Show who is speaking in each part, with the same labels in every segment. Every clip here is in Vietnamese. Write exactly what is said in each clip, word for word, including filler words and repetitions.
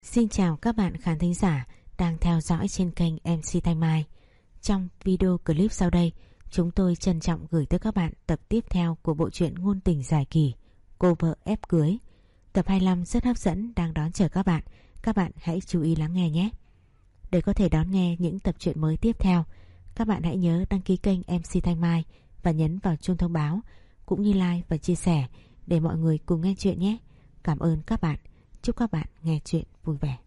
Speaker 1: Xin chào các bạn khán thính giả đang theo dõi trên kênh em xê Thanh Mai. Trong video clip sau đây, chúng tôi trân trọng gửi tới các bạn tập tiếp theo của bộ truyện ngôn tình dài kỳ Cô vợ ép cưới. Tập hai mươi lăm rất hấp dẫn đang đón chờ các bạn. Các bạn hãy chú ý lắng nghe nhé. Để có thể đón nghe những tập truyện mới tiếp theo, các bạn hãy nhớ đăng ký kênh em xê Thanh Mai và nhấn vào chuông thông báo, cũng như like và chia sẻ để mọi người cùng nghe chuyện nhé. Cảm ơn các bạn. Chúc các bạn nghe chuyện vui vẻ.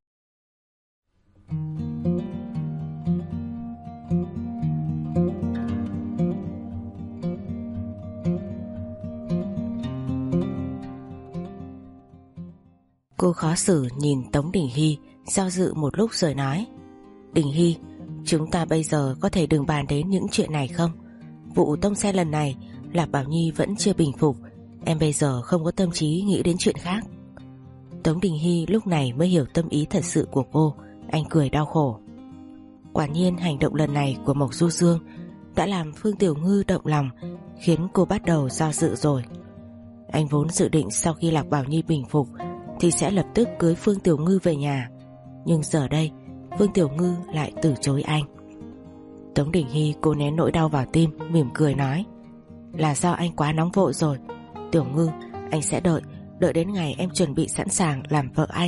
Speaker 2: Cô khó xử nhìn Tống Đình Hy, do dự một lúc rồi nói: Đình Hy, chúng ta bây giờ có thể đừng bàn đến những chuyện này không? Vụ tông xe lần này Lạc Bảo Nhi vẫn chưa bình phục, em bây giờ không có tâm trí nghĩ đến chuyện khác. Tống Đình Hy lúc này mới hiểu tâm ý thật sự của cô. Anh cười đau khổ. Quả nhiên hành động lần này của Mộc Du Dương đã làm Phương Tiểu Ngư động lòng, khiến cô bắt đầu do dự rồi. Anh vốn dự định sau khi Lạc Bảo Nhi bình phục thì sẽ lập tức cưới Phương Tiểu Ngư về nhà, nhưng giờ đây Phương Tiểu Ngư lại từ chối anh. Tống Đình Hy cố nén nỗi đau vào tim, mỉm cười nói: Là do anh quá nóng vội rồi. Tiểu Ngư, anh sẽ đợi Đợi đến ngày em chuẩn bị sẵn sàng làm vợ anh.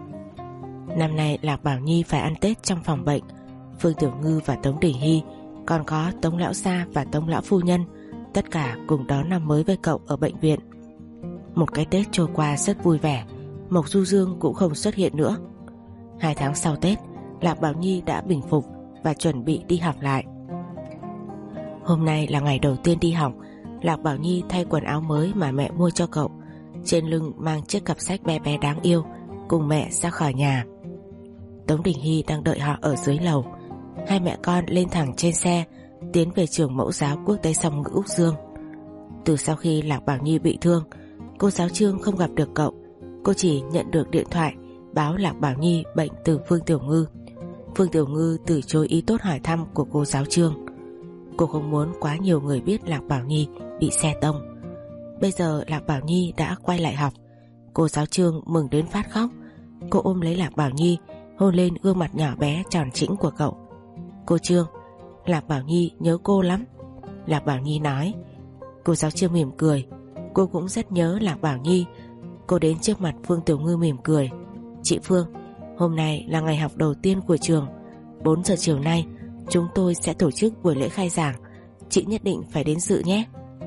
Speaker 2: Năm nay Lạc Bảo Nhi phải ăn Tết trong phòng bệnh. Phương Tiểu Ngư và Tống Đình Hy, còn có Tống Lão Gia và Tống Lão Phu Nhân, tất cả cùng đón năm mới với cậu ở bệnh viện. Một cái Tết trôi qua rất vui vẻ. Mộc Du Dương cũng không xuất hiện nữa. Hai tháng sau Tết, Lạc Bảo Nhi đã bình phục và chuẩn bị đi học lại. Hôm nay là ngày đầu tiên đi học. Lạc Bảo Nhi thay quần áo mới mà mẹ mua cho cậu, trên lưng mang chiếc cặp sách bé bé đáng yêu, cùng mẹ ra khỏi nhà. Tống Đình Hy đang đợi họ ở dưới lầu. Hai mẹ con lên thẳng trên xe, tiến về trường mẫu giáo quốc tế song ngữ Úc Dương. Từ sau khi Lạc Bảo Nhi bị thương, cô giáo Trương không gặp được cậu. Cô chỉ nhận được điện thoại báo Lạc Bảo Nhi bệnh từ Phương Tiểu Ngư. Phương Tiểu Ngư từ chối ý tốt hỏi thăm của cô giáo Trương. Cô không muốn quá nhiều người biết Lạc Bảo Nhi bị xe tông. Bây giờ Lạc Bảo Nhi đã quay lại học. Cô giáo Trương mừng đến phát khóc. Cô ôm lấy Lạc Bảo Nhi, hôn lên gương mặt nhỏ bé tròn trĩnh của cậu. Cô Trương, Lạc Bảo Nhi nhớ cô lắm. Lạc Bảo Nhi nói. Cô giáo Trương mỉm cười. Cô cũng rất nhớ Lạc Bảo Nhi. Cô đến trước mặt Phương Tiểu Ngư mỉm cười. Chị Phương, hôm nay là ngày học đầu tiên của trường. Bốn giờ chiều nay chúng tôi sẽ tổ chức buổi lễ khai giảng. Chị nhất định phải đến dự nhé.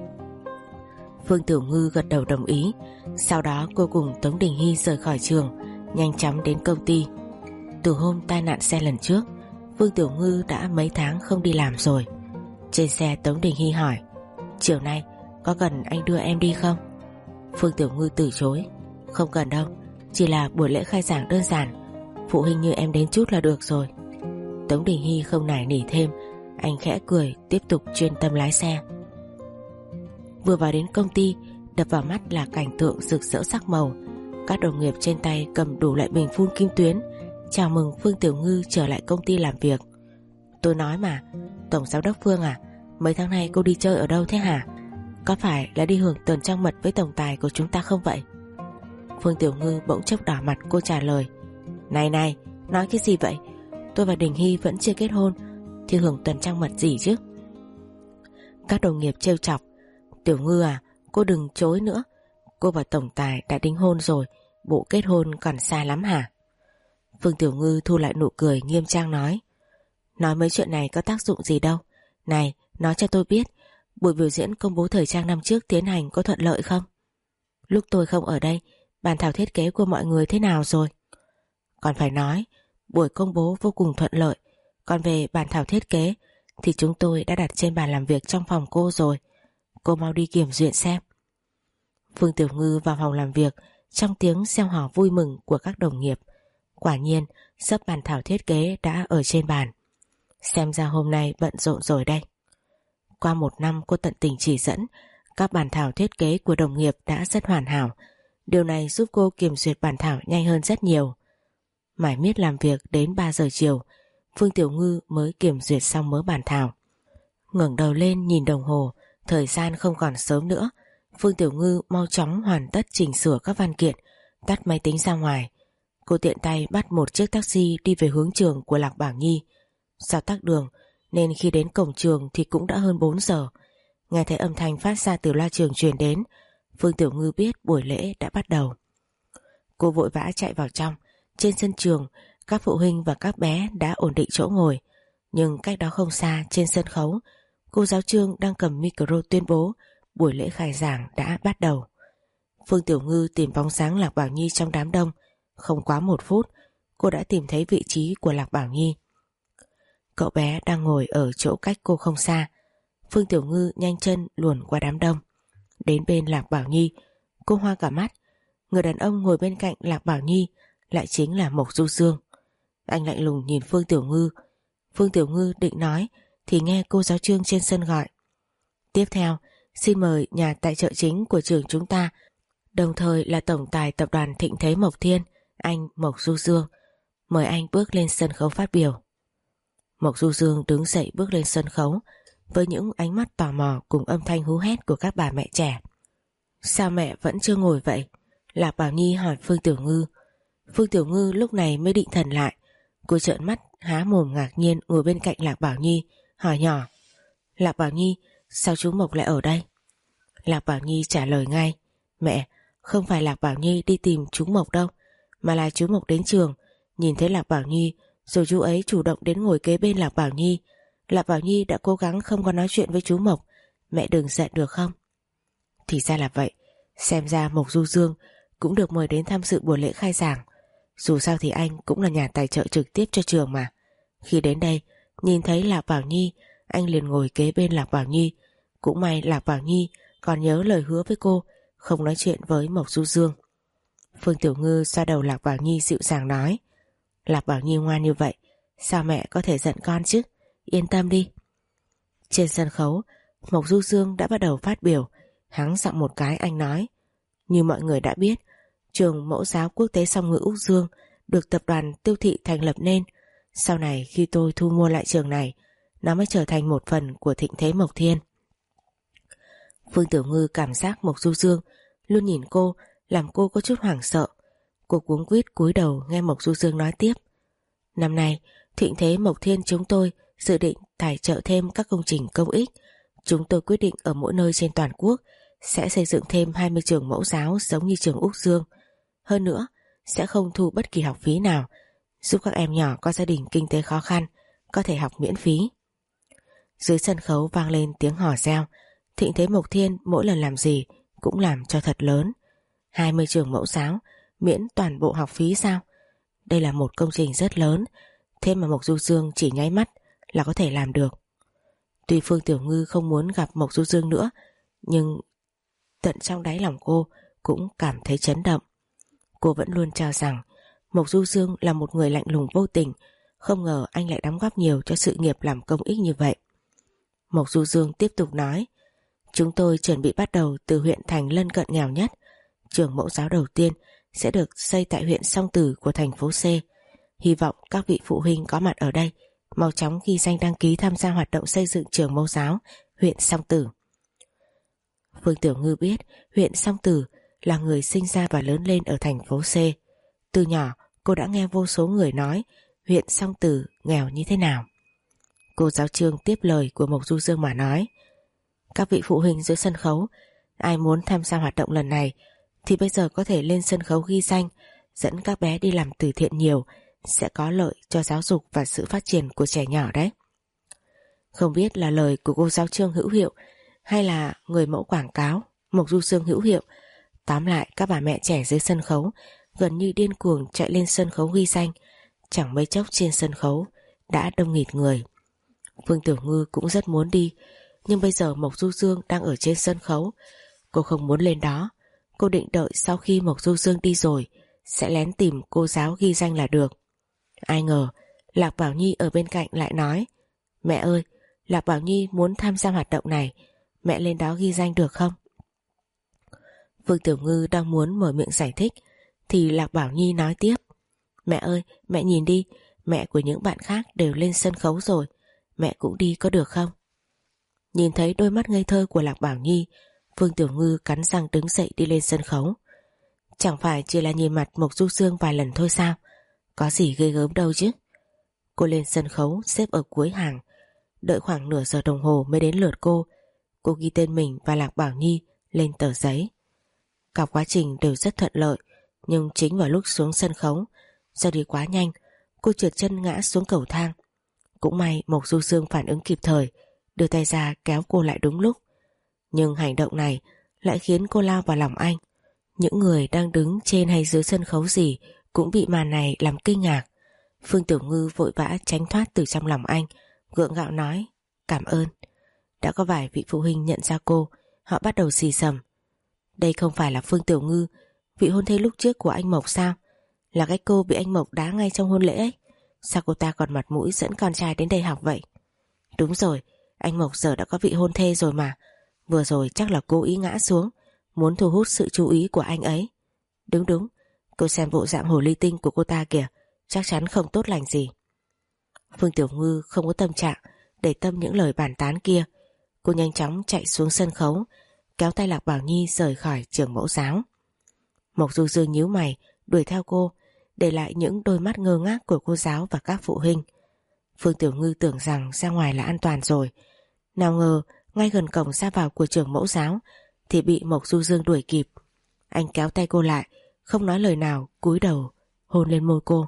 Speaker 2: Phương Tiểu Ngư gật đầu đồng ý. Sau đó cô cùng Tống Đình Hy rời khỏi trường, nhanh chóng đến công ty. Từ hôm tai nạn xe lần trước, Phương Tiểu Ngư đã mấy tháng không đi làm rồi. Trên xe Tống Đình Hy hỏi: Chiều nay có cần anh đưa em đi không? Phương Tiểu Ngư từ chối: Không cần đâu, chỉ là buổi lễ khai giảng đơn giản, phụ huynh như em đến chút là được rồi. Tống Đình Hy không nài nỉ thêm. Anh khẽ cười, tiếp tục chuyên tâm lái xe. Vừa vào đến công ty, đập vào mắt là cảnh tượng rực rỡ sắc màu. Các đồng nghiệp trên tay cầm đủ loại bình phun kim tuyến, chào mừng Phương Tiểu Ngư trở lại công ty làm việc. Tôi nói mà, Tổng Giám đốc Phương à, mấy tháng nay cô đi chơi ở đâu thế hả? Có phải là đi hưởng tuần trăng mật với tổng tài của chúng ta không vậy? Phương Tiểu Ngư bỗng chốc đỏ mặt. Cô trả lời: Này này, nói cái gì vậy? Tôi và Đình Hy vẫn chưa kết hôn, thì hưởng tuần trăng mật gì chứ? Các đồng nghiệp trêu chọc: Tiểu Ngư à, cô đừng chối nữa. Cô và tổng tài đã đính hôn rồi, bộ kết hôn còn xa lắm hả? Phương Tiểu Ngư thu lại nụ cười, nghiêm trang nói: Nói mấy chuyện này có tác dụng gì đâu. Này, nói cho tôi biết, buổi biểu diễn công bố thời trang năm trước tiến hành có thuận lợi không? Lúc tôi không ở đây, bàn thảo thiết kế của mọi người thế nào rồi? Còn phải nói, buổi công bố vô cùng thuận lợi. Còn về bàn thảo thiết kế thì chúng tôi đã đặt trên bàn làm việc trong phòng cô rồi. Cô mau đi kiểm duyệt xem. Phương Tiểu Ngư vào phòng làm việc trong tiếng reo hò vui mừng của các đồng nghiệp. Quả nhiên sấp bàn thảo thiết kế đã ở trên bàn. Xem ra hôm nay bận rộn rồi đây. Qua một năm cô tận tình chỉ dẫn, các bản thảo thiết kế của đồng nghiệp đã rất hoàn hảo. Điều này giúp cô kiểm duyệt bản thảo nhanh hơn rất nhiều. Mải miết làm việc đến ba giờ chiều, Phương Tiểu Ngư mới kiểm duyệt xong mớ bản thảo. Ngẩng đầu lên nhìn đồng hồ, thời gian không còn sớm nữa. Phương Tiểu Ngư mau chóng hoàn tất chỉnh sửa các văn kiện, tắt máy tính ra ngoài. Cô tiện tay bắt một chiếc taxi đi về hướng trường của Lạc Bảo Nhi. Do tắc đường nên khi đến cổng trường thì cũng đã hơn bốn giờ. Nghe thấy âm thanh phát ra từ loa trường truyền đến, Phương Tiểu Ngư biết buổi lễ đã bắt đầu. Cô vội vã chạy vào trong. Trên sân trường, các phụ huynh và các bé đã ổn định chỗ ngồi. Nhưng cách đó không xa, trên sân khấu, cô giáo Trương đang cầm micro tuyên bố buổi lễ khai giảng đã bắt đầu. Phương Tiểu Ngư tìm bóng dáng Lạc Bảo Nhi trong đám đông. Không quá một phút, cô đã tìm thấy vị trí của Lạc Bảo Nhi. Cậu bé đang ngồi ở chỗ cách cô không xa. Phương Tiểu Ngư nhanh chân luồn qua đám đông. Đến bên Lạc Bảo Nhi, cô hoa cả mắt. Người đàn ông ngồi bên cạnh Lạc Bảo Nhi lại chính là Mộc Du Dương. Anh lạnh lùng nhìn Phương Tiểu Ngư. Phương Tiểu Ngư định nói thì nghe cô giáo Trương trên sân gọi. Tiếp theo, xin mời nhà tài trợ chính của trường chúng ta, đồng thời là tổng tài tập đoàn Thịnh Thế Mộc Thiên, anh Mộc Du Dương. Mời anh bước lên sân khấu phát biểu. Mộc Du Dương đứng dậy bước lên sân khấu với những ánh mắt tò mò cùng âm thanh hú hét của các bà mẹ trẻ. Sao mẹ vẫn chưa ngồi vậy? Lạc Bảo Nhi hỏi Phương Tiểu Ngư. Phương Tiểu Ngư lúc này mới định thần lại. Cô trợn mắt há mồm ngạc nhiên ngồi bên cạnh Lạc Bảo Nhi, hỏi nhỏ. Lạc Bảo Nhi, sao chú Mộc lại ở đây? Lạc Bảo Nhi trả lời ngay. Mẹ, không phải Lạc Bảo Nhi đi tìm chú Mộc đâu, mà là chú Mộc đến trường, nhìn thấy Lạc Bảo Nhi, rồi chú ấy chủ động đến ngồi kế bên Lạc Bảo Nhi. Lạc Bảo Nhi đã cố gắng không có nói chuyện với chú Mộc. Mẹ đừng giận được không? Thì ra là vậy. Xem ra Mộc Du Dương cũng được mời đến tham dự buổi lễ khai giảng. Dù sao thì anh cũng là nhà tài trợ trực tiếp cho trường mà. Khi đến đây, nhìn thấy Lạc Bảo Nhi, anh liền ngồi kế bên Lạc Bảo Nhi. Cũng may Lạc Bảo Nhi còn nhớ lời hứa với cô, không nói chuyện với Mộc Du Dương. Phương Tiểu Ngư xoa đầu Lạc Bảo Nhi dịu dàng nói. Lạc Bảo Nhi ngoan như vậy, sao mẹ có thể giận con chứ? Yên tâm đi. Trên sân khấu, Mộc Du Dương đã bắt đầu phát biểu. Hắng giọng một cái anh nói. Như mọi người đã biết, trường Mẫu giáo Quốc tế Song ngữ Úc Dương được tập đoàn Tiêu Thị thành lập nên. Sau này khi tôi thu mua lại trường này, nó mới trở thành một phần của Thịnh Thế Mộc Thiên. Phương Tiểu Ngư cảm giác Mộc Du Dương luôn nhìn cô, làm cô có chút hoảng sợ. Cô cuống quýt cúi đầu nghe Mộc Du Dương nói tiếp. Năm nay, Thịnh Thế Mộc Thiên chúng tôi dự định tài trợ thêm các công trình công ích. Chúng tôi quyết định ở mỗi nơi trên toàn quốc sẽ xây dựng thêm hai mươi trường mẫu giáo giống như trường Úc Dương. Hơn nữa, sẽ không thu bất kỳ học phí nào, giúp các em nhỏ có gia đình kinh tế khó khăn có thể học miễn phí. Dưới sân khấu vang lên tiếng hò reo. Thịnh Thế Mộc Thiên mỗi lần làm gì cũng làm cho thật lớn. hai mươi trường mẫu giáo miễn toàn bộ học phí sao? Đây là một công trình rất lớn, thế mà Mộc Du Dương chỉ nháy mắt là có thể làm được. Tuy Phương Tiểu Ngư không muốn gặp Mộc Du Dương nữa, nhưng tận trong đáy lòng cô cũng cảm thấy chấn động. Cô vẫn luôn cho rằng Mộc Du Dương là một người lạnh lùng vô tình, không ngờ anh lại đóng góp nhiều cho sự nghiệp làm công ích như vậy. Mộc Du Dương tiếp tục nói. Chúng tôi chuẩn bị bắt đầu từ huyện thành lân cận nghèo nhất. Trường mẫu giáo đầu tiên sẽ được xây tại huyện Song Tử của thành phố C. Hy vọng các vị phụ huynh có mặt ở đây mau chóng ghi danh đăng ký tham gia hoạt động xây dựng trường mẫu giáo huyện Song Tử. Phương Tiểu Ngư biết huyện Song Tử là người sinh ra và lớn lên ở thành phố C. Từ nhỏ cô đã nghe vô số người nói huyện Song Tử nghèo như thế nào. Cô giáo Trương tiếp lời của Mộc Du Dương mà nói. Các vị phụ huynh dưới sân khấu, ai muốn tham gia hoạt động lần này thì bây giờ có thể lên sân khấu ghi danh, dẫn các bé đi làm từ thiện nhiều, sẽ có lợi cho giáo dục và sự phát triển của trẻ nhỏ đấy. Không biết là lời của cô giáo Trương hữu hiệu hay là người mẫu quảng cáo Mộc Du Dương hữu hiệu. Tóm lại các bà mẹ trẻ dưới sân khấu gần như điên cuồng chạy lên sân khấu ghi danh. Chẳng mấy chốc trên sân khấu đã đông nghịt người. Phương Tiểu Ngư cũng rất muốn đi, nhưng bây giờ Mộc Du Dương đang ở trên sân khấu. Cô không muốn lên đó. Cô định đợi sau khi Mộc Du Dương đi rồi sẽ lén tìm cô giáo ghi danh là được. Ai ngờ Lạc Bảo Nhi ở bên cạnh lại nói. Mẹ ơi, Lạc Bảo Nhi muốn tham gia hoạt động này, mẹ lên đó ghi danh được không? Phương Tiểu Ngư đang muốn mở miệng giải thích thì Lạc Bảo Nhi nói tiếp. Mẹ ơi, mẹ nhìn đi, mẹ của những bạn khác đều lên sân khấu rồi, mẹ cũng đi có được không? Nhìn thấy đôi mắt ngây thơ của Lạc Bảo Nhi, Phương Tiểu Ngư cắn răng đứng dậy đi lên sân khấu. Chẳng phải chỉ là nhìn mặt Mộc Du Dương vài lần thôi sao? Có gì ghê gớm đâu chứ. Cô lên sân khấu xếp ở cuối hàng. Đợi khoảng nửa giờ đồng hồ mới đến lượt cô. Cô ghi tên mình và Lạc Bảo Nhi lên tờ giấy. Cả quá trình đều rất thuận lợi, nhưng chính vào lúc xuống sân khấu, do đi quá nhanh, cô trượt chân ngã xuống cầu thang. Cũng may Mộc Du Dương phản ứng kịp thời, đưa tay ra kéo cô lại đúng lúc. Nhưng hành động này lại khiến cô lao vào lòng anh. Những người đang đứng trên hay dưới sân khấu gì cũng bị màn này làm kinh ngạc. Phương Tiểu Ngư vội vã tránh thoát từ trong lòng anh, gượng gạo nói cảm ơn. Đã có vài vị phụ huynh nhận ra cô, họ bắt đầu xì xầm. Đây không phải là Phương Tiểu Ngư, vị hôn thê lúc trước của anh Mộc sao? Là cái cô bị anh Mộc đá ngay trong hôn lễ ấy. Sao cô ta còn mặt mũi dẫn con trai đến đây học vậy? Đúng rồi, anh Mộc giờ đã có vị hôn thê rồi mà. Vừa rồi chắc là cố ý ngã xuống, muốn thu hút sự chú ý của anh ấy. Đúng đúng, cô xem bộ dạng hồ ly tinh của cô ta kìa, chắc chắn không tốt lành gì. Phương Tiểu Ngư không có tâm trạng để tâm những lời bàn tán kia. Cô nhanh chóng chạy xuống sân khấu, kéo tay Lạc Bảo Nhi rời khỏi trường mẫu giáo. Mộc Du Dương nhíu mày đuổi theo cô, để lại những đôi mắt ngơ ngác của cô giáo và các phụ huynh. Phương Tiểu Ngư tưởng rằng ra ngoài là an toàn rồi, nào ngờ ngay gần cổng ra vào của trường mẫu giáo thì bị Mộc Du Dương đuổi kịp. Anh kéo tay cô lại, không nói lời nào, cúi đầu hôn lên môi cô.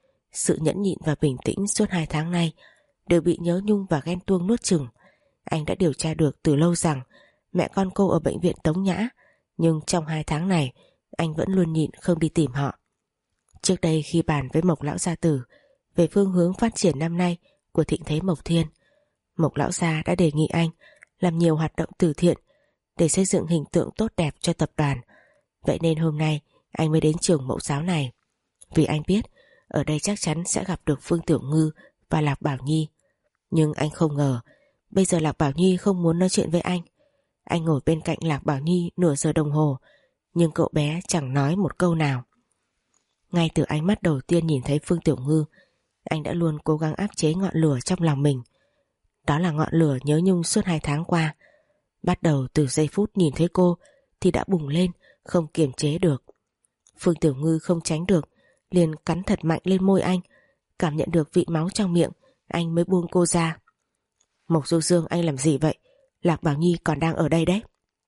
Speaker 2: Sự nhẫn nhịn và bình tĩnh suốt hai tháng nay đều bị nhớ nhung và ghen tuông nuốt chửng. Anh đã điều tra được từ lâu rằng mẹ con cô ở bệnh viện Tống Nhã, nhưng trong hai tháng này anh vẫn luôn nhịn không đi tìm họ. Trước đây khi bàn với Mộc Lão Gia Tử về phương hướng phát triển năm nay của thịnh thế Mộc Thiên, Mộc Lão Gia đã đề nghị anh làm nhiều hoạt động từ thiện để xây dựng hình tượng tốt đẹp cho tập đoàn. Vậy nên hôm nay anh mới đến trường mẫu giáo này, vì anh biết ở đây chắc chắn sẽ gặp được Phương Tiểu Ngư và Lạc Bảo Nhi. Nhưng anh không ngờ bây giờ Lạc Bảo Nhi không muốn nói chuyện với anh. Anh ngồi bên cạnh Lạc Bảo Nhi nửa giờ đồng hồ, nhưng cậu bé chẳng nói một câu nào. Ngay từ ánh mắt đầu tiên nhìn thấy Phương Tiểu Ngư, anh đã luôn cố gắng áp chế ngọn lửa trong lòng mình. Đó là ngọn lửa nhớ nhung suốt hai tháng qua. Bắt đầu từ giây phút nhìn thấy cô thì đã bùng lên, không kiềm chế được. Phương Tiểu Ngư không tránh được, liền cắn thật mạnh lên môi anh. Cảm nhận được vị máu trong miệng, anh mới buông cô ra. Mộc Du Dương, anh làm gì vậy? Lạc Bảo Nhi còn đang ở đây đấy.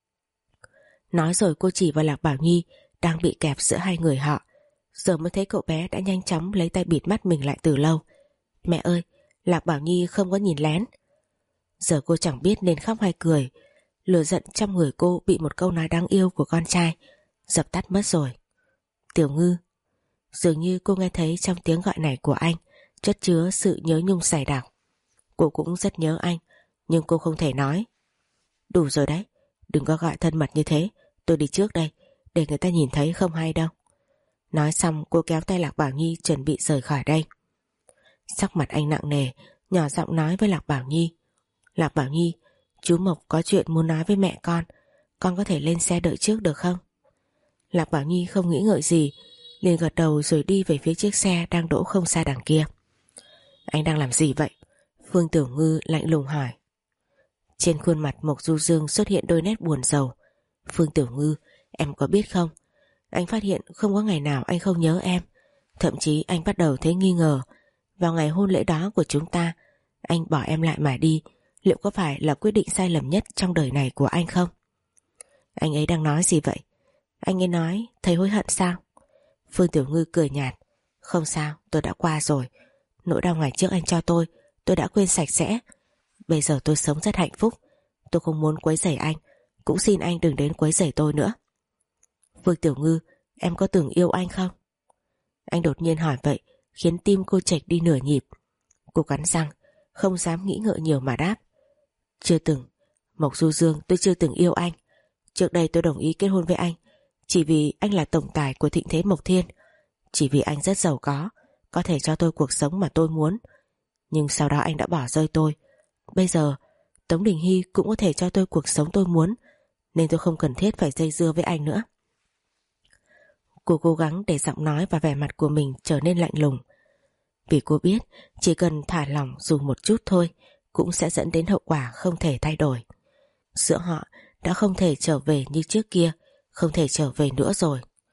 Speaker 2: Nói rồi cô chỉ vào Lạc Bảo Nhi đang bị kẹp giữa hai người họ. Giờ mới thấy cậu bé đã nhanh chóng lấy tay bịt mắt mình lại từ lâu. Mẹ ơi, Lạc Bảo Nhi không có nhìn lén. Giờ cô chẳng biết nên khóc hay cười. Lửa giận trong người cô bị một câu nói đáng yêu của con trai dập tắt mất rồi. Tiểu Ngư. Dường như cô nghe thấy trong tiếng gọi này của anh chất chứa sự nhớ nhung dày đặc. Cô cũng rất nhớ anh, nhưng cô không thể nói. Đủ rồi đấy, đừng có gọi thân mật như thế. Tôi đi trước đây, để người ta nhìn thấy không hay đâu. Nói xong cô kéo tay Lạc Bảo Nhi chuẩn bị rời khỏi đây. Sắc mặt anh nặng nề, nhỏ giọng nói với Lạc Bảo Nhi. Lạc Bảo Nhi, chú Mộc có chuyện muốn nói với mẹ con. Con có thể lên xe đợi trước được không? Lạc Bảo Nhi không nghĩ ngợi gì, liền gật đầu rồi đi về phía chiếc xe đang đỗ không xa đằng kia. Anh đang làm gì vậy? Phương Tiểu Ngư lạnh lùng hỏi. Trên khuôn mặt Mộc Du Dương xuất hiện đôi nét buồn rầu. Phương Tiểu Ngư, em có biết không? Anh phát hiện không có ngày nào anh không nhớ em. Thậm chí anh bắt đầu thấy nghi ngờ. Vào ngày hôn lễ đó của chúng ta, anh bỏ em lại mà đi. Liệu có phải là quyết định sai lầm nhất trong đời này của anh không? Anh ấy đang nói gì vậy? Anh ấy nói thấy hối hận sao? Phương Tiểu Ngư cười nhạt. Không sao, tôi đã qua rồi. Nỗi đau ngày trước anh cho tôi, tôi đã quên sạch sẽ. Bây giờ tôi sống rất hạnh phúc. Tôi không muốn quấy rầy anh, cũng xin anh đừng đến quấy rầy tôi nữa. Phương Tiểu Ngư, em có từng yêu anh không? Anh đột nhiên hỏi vậy khiến tim cô chệch đi nửa nhịp. Cô cắn răng, không dám nghĩ ngợi nhiều mà đáp. Chưa từng. Mộc Du Dương, tôi chưa từng yêu anh. Trước đây tôi đồng ý kết hôn với anh chỉ vì anh là tổng tài của thịnh thế Mộc Thiên, chỉ vì anh rất giàu có, có thể cho tôi cuộc sống mà tôi muốn. Nhưng sau đó anh đã bỏ rơi tôi. Bây giờ Tống Đình Hy cũng có thể cho tôi cuộc sống tôi muốn, nên tôi không cần thiết phải dây dưa với anh nữa. Cô cố gắng để giọng nói và vẻ mặt của mình trở nên lạnh lùng, vì cô biết chỉ cần thả lỏng dù một chút thôi cũng sẽ dẫn đến hậu quả không thể thay đổi. Giữa họ đã không thể trở về như trước kia, không thể trở về nữa rồi.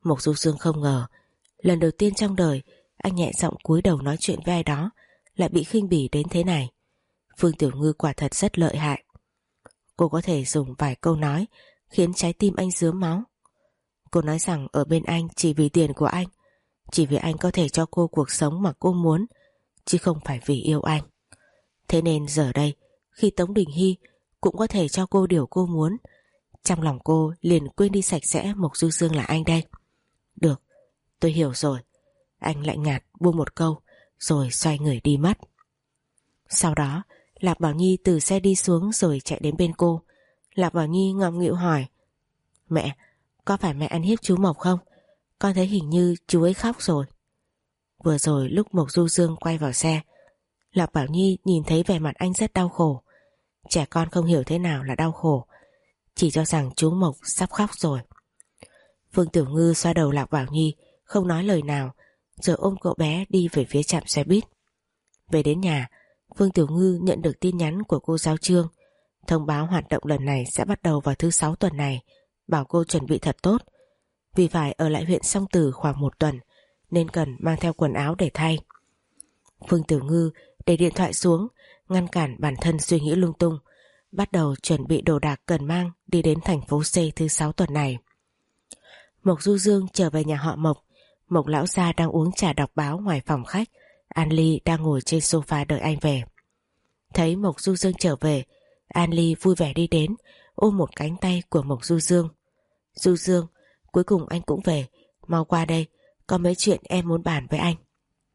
Speaker 2: Mộc Du Dương không ngờ lần đầu tiên trong đời anh nhẹ giọng cúi đầu nói chuyện với ai đó lại bị khinh bỉ đến thế này. Phương Tiểu Ngư quả thật rất lợi hại. Cô có thể dùng vài câu nói khiến trái tim anh rướm máu. Cô nói rằng ở bên anh chỉ vì tiền của anh, chỉ vì anh có thể cho cô cuộc sống mà cô muốn, chứ không phải vì yêu anh. Thế nên giờ đây, khi Tống Đình Hy cũng có thể cho cô điều cô muốn, trong lòng cô liền quên đi sạch sẽ Mộc Du Dương là anh đây. Được, tôi hiểu rồi. Anh lạnh nhạt buông một câu rồi xoay người đi mất. Sau đó Lạc Bảo Nhi từ xe đi xuống rồi chạy đến bên cô. Lạc Bảo Nhi ngậm nghịu hỏi: Mẹ, có phải mẹ ăn hiếp chú Mộc không? Con thấy hình như chú ấy khóc rồi. Vừa rồi lúc Mộc Du Dương quay vào xe, Lạc Bảo Nhi nhìn thấy vẻ mặt anh rất đau khổ. Trẻ con không hiểu thế nào là đau khổ, chỉ cho rằng chú Mộc sắp khóc rồi. Phương Tiểu Ngư xoa đầu Lạc Bảo Nhi, không nói lời nào, rồi ôm cậu bé đi về phía trạm xe buýt. Về đến nhà, Phương Tiểu Ngư nhận được tin nhắn của cô giáo Trương, thông báo hoạt động lần này sẽ bắt đầu vào thứ sáu tuần này, bảo cô chuẩn bị thật tốt. Vì phải ở lại huyện Song Tử khoảng một tuần nên cần mang theo quần áo để thay. Phương Tiểu Ngư để điện thoại xuống, ngăn cản bản thân suy nghĩ lung tung, bắt đầu chuẩn bị đồ đạc cần mang đi đến thành phố C thứ sáu tuần này. Mộc Du Dương trở về nhà họ Mộc. Mộc lão gia đang uống trà đọc báo ngoài phòng khách. An Ly đang ngồi trên sofa đợi anh về. Thấy Mộc Du Dương trở về, An Ly vui vẻ đi đến, ôm một cánh tay của Mộc Du Dương. Du Dương, cuối cùng anh cũng về, mau qua đây, có mấy chuyện em muốn bàn với anh.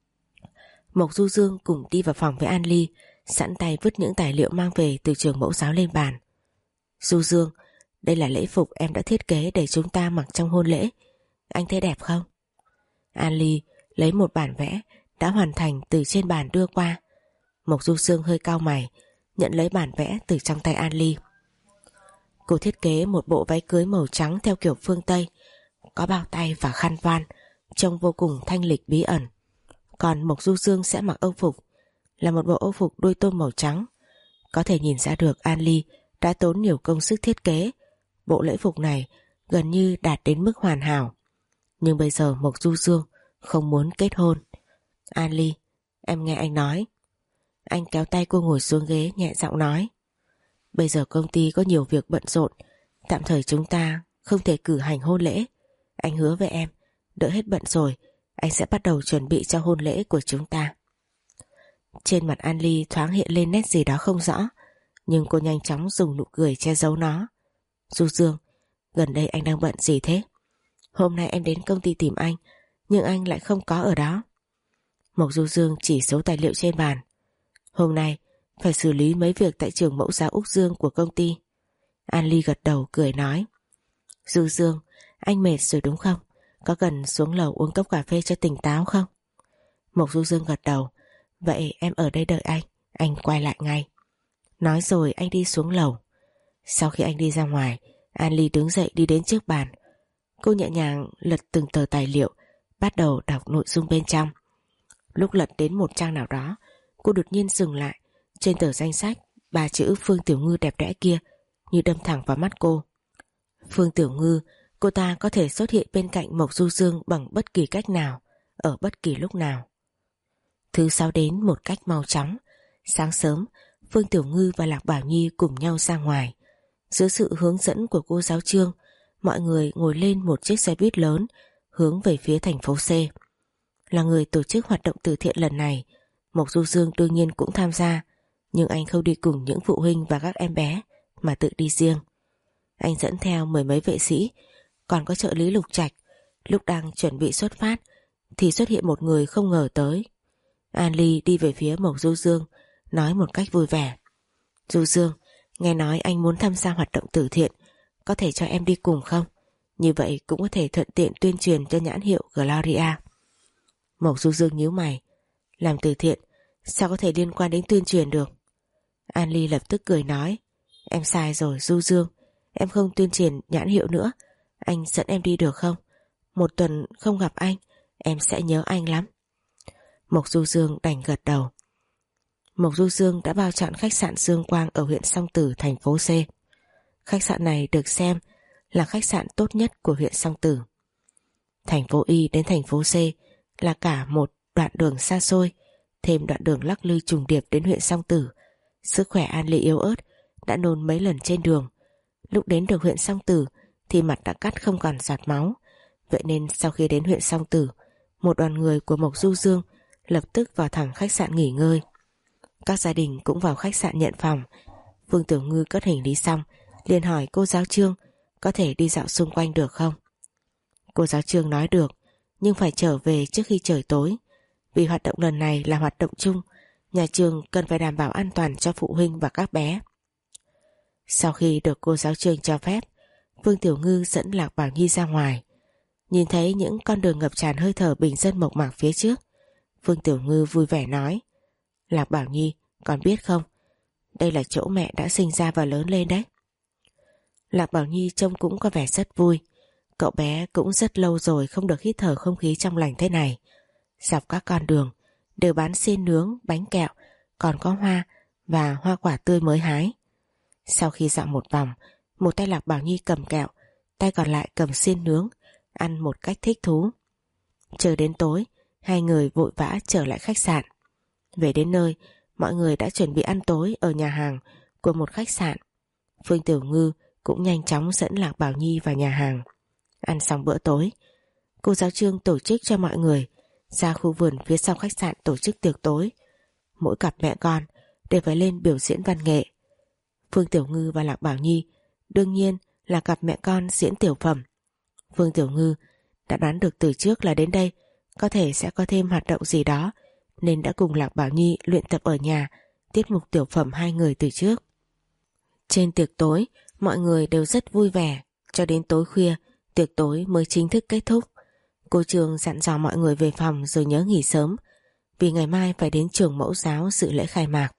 Speaker 2: Mộc Du Dương cùng đi vào phòng với An Ly, sẵn tay vứt những tài liệu mang về từ trường mẫu giáo lên bàn. Du Dương, đây là lễ phục em đã thiết kế để chúng ta mặc trong hôn lễ, anh thấy đẹp không? An Ly lấy một bản vẽ đã hoàn thành từ trên bàn đưa qua. Mộc Du Dương hơi cau mày, nhận lấy bản vẽ từ trong tay An Ly. Cô thiết kế một bộ váy cưới màu trắng theo kiểu phương Tây, có bao tay và khăn voan, trông vô cùng thanh lịch bí ẩn. Còn Mộc Du Dương sẽ mặc âu phục, là một bộ âu phục đuôi tôm màu trắng. Có thể nhìn ra được An Ly đã tốn nhiều công sức thiết kế. Bộ lễ phục này gần như đạt đến mức hoàn hảo. Nhưng bây giờ Mộc Du Dương không muốn kết hôn. An Ly, em nghe anh nói. Anh kéo tay cô ngồi xuống ghế, nhẹ giọng nói: Bây giờ công ty có nhiều việc bận rộn, tạm thời chúng ta không thể cử hành hôn lễ. Anh hứa với em, đợi hết bận rồi anh sẽ bắt đầu chuẩn bị cho hôn lễ của chúng ta. Trên mặt An Ly thoáng hiện lên nét gì đó không rõ, nhưng cô nhanh chóng dùng nụ cười che giấu nó. Du Dương, gần đây anh đang bận gì thế? Hôm nay em đến công ty tìm anh, nhưng anh lại không có ở đó. Mộc Du Dương chỉ số tài liệu trên bàn. Hôm nay phải xử lý mấy việc tại trường mẫu giáo Úc Dương của công ty. An Ly gật đầu cười nói: Du Dương, anh mệt rồi đúng không? Có cần xuống lầu uống cốc cà phê cho tỉnh táo không? Mộc Du Dương gật đầu. Vậy em ở đây đợi anh, anh quay lại ngay. Nói rồi anh đi xuống lầu. Sau khi anh đi ra ngoài, An Ly đứng dậy đi đến trước bàn. Cô nhẹ nhàng lật từng tờ tài liệu, bắt đầu đọc nội dung bên trong. Lúc lật đến một trang nào đó, cô đột nhiên dừng lại. Trên tờ danh sách, ba chữ Phương Tiểu Ngư đẹp đẽ kia như đâm thẳng vào mắt cô. Phương Tiểu Ngư, cô ta có thể xuất hiện bên cạnh Mộc Du Dương bằng bất kỳ cách nào, ở bất kỳ lúc nào. Thứ sáu đến một cách mau chóng. Sáng sớm, Phương Tiểu Ngư và Lạc Bảo Nhi cùng nhau ra ngoài. Dưới sự hướng dẫn của cô giáo Trương, mọi người ngồi lên một chiếc xe buýt lớn hướng về phía thành phố C. Là người tổ chức hoạt động từ thiện lần này, Mộc Du Dương đương nhiên cũng tham gia, nhưng anh không đi cùng những phụ huynh và các em bé mà tự đi riêng. Anh dẫn theo mười mấy vệ sĩ, còn có trợ lý Lục Trạch. Lúc đang chuẩn bị xuất phát thì xuất hiện một người không ngờ tới. An Ly đi về phía Mộc Du Dương, nói một cách vui vẻ: Du Dương, nghe nói anh muốn tham gia hoạt động từ thiện, có thể cho em đi cùng không? Như vậy cũng có thể thuận tiện tuyên truyền cho nhãn hiệu Gloria. Mộc Du Dương nhíu mày: làm từ thiện sao có thể liên quan đến tuyên truyền được? An Ly lập tức cười nói: em sai rồi Du Dương, em không tuyên truyền nhãn hiệu nữa. Anh dẫn em đi được không? Một tuần không gặp anh, em sẽ nhớ anh lắm. Mộc Du Dương đành gật đầu. Mộc Du Dương đã bao chọn khách sạn Dương Quang ở huyện Song Tử, thành phố C. Khách sạn này được xem là khách sạn tốt nhất của huyện Song Tử. Thành phố Y đến thành phố C là cả một đoạn đường xa xôi, thêm đoạn đường lắc lư trùng điệp đến huyện Song Tử. Sức khỏe An Ly yếu ớt, đã nôn mấy lần trên đường. Lúc đến được huyện Song Tử thì mặt đã cắt không còn giọt máu. Vậy nên sau khi đến huyện Song Tử, một đoàn người của Mộc Du Dương lập tức vào thẳng khách sạn nghỉ ngơi. Các gia đình cũng vào khách sạn nhận phòng. Vương Tiểu Ngư cất hành lý xong liền hỏi cô giáo Trương có thể đi dạo xung quanh được không. Cô giáo Trương nói được, nhưng phải trở về trước khi trời tối. Vì hoạt động lần này là hoạt động chung, nhà trường cần phải đảm bảo an toàn cho phụ huynh và các bé. Sau khi được cô giáo Trương cho phép, Vương Tiểu Ngư dẫn Lạc Bảo Nhi ra ngoài. Nhìn thấy những con đường ngập tràn hơi thở bình dân mộc mạc phía trước, Vương Tiểu Ngư vui vẻ nói: Lạc Bảo Nhi, con biết không, đây là chỗ mẹ đã sinh ra và lớn lên đấy. Lạc Bảo Nhi trông cũng có vẻ rất vui. Cậu bé cũng rất lâu rồi không được hít thở không khí trong lành thế này. Dọc các con đường đều bán xiên nướng, bánh kẹo, còn có hoa và hoa quả tươi mới hái. Sau khi dạo một vòng, một tay Lạc Bảo Nhi cầm kẹo, tay còn lại cầm xiên nướng, ăn một cách thích thú. Chờ đến tối, hai người vội vã trở lại khách sạn. Về đến nơi, mọi người đã chuẩn bị ăn tối ở nhà hàng của một khách sạn. Phương Tiểu Ngư cũng nhanh chóng dẫn Lạc Bảo Nhi vào nhà hàng. Ăn xong bữa tối, cô giáo Trương tổ chức cho mọi người ra khu vườn phía sau khách sạn tổ chức tiệc tối. Mỗi cặp mẹ con đều phải lên biểu diễn văn nghệ. Phương Tiểu Ngư và Lạc Bảo Nhi đương nhiên là cặp mẹ con diễn tiểu phẩm. Phương Tiểu Ngư đã đoán được từ trước là đến đây có thể sẽ có thêm hoạt động gì đó, nên đã cùng Lạc Bảo Nhi luyện tập ở nhà tiết mục tiểu phẩm hai người từ trước. Trên tiệc tối, mọi người đều rất vui vẻ, cho đến tối khuya tiệc tối mới chính thức kết thúc. Cô Trương dặn dò mọi người về phòng rồi nhớ nghỉ sớm, vì ngày mai phải đến trường mẫu giáo dự lễ khai mạc.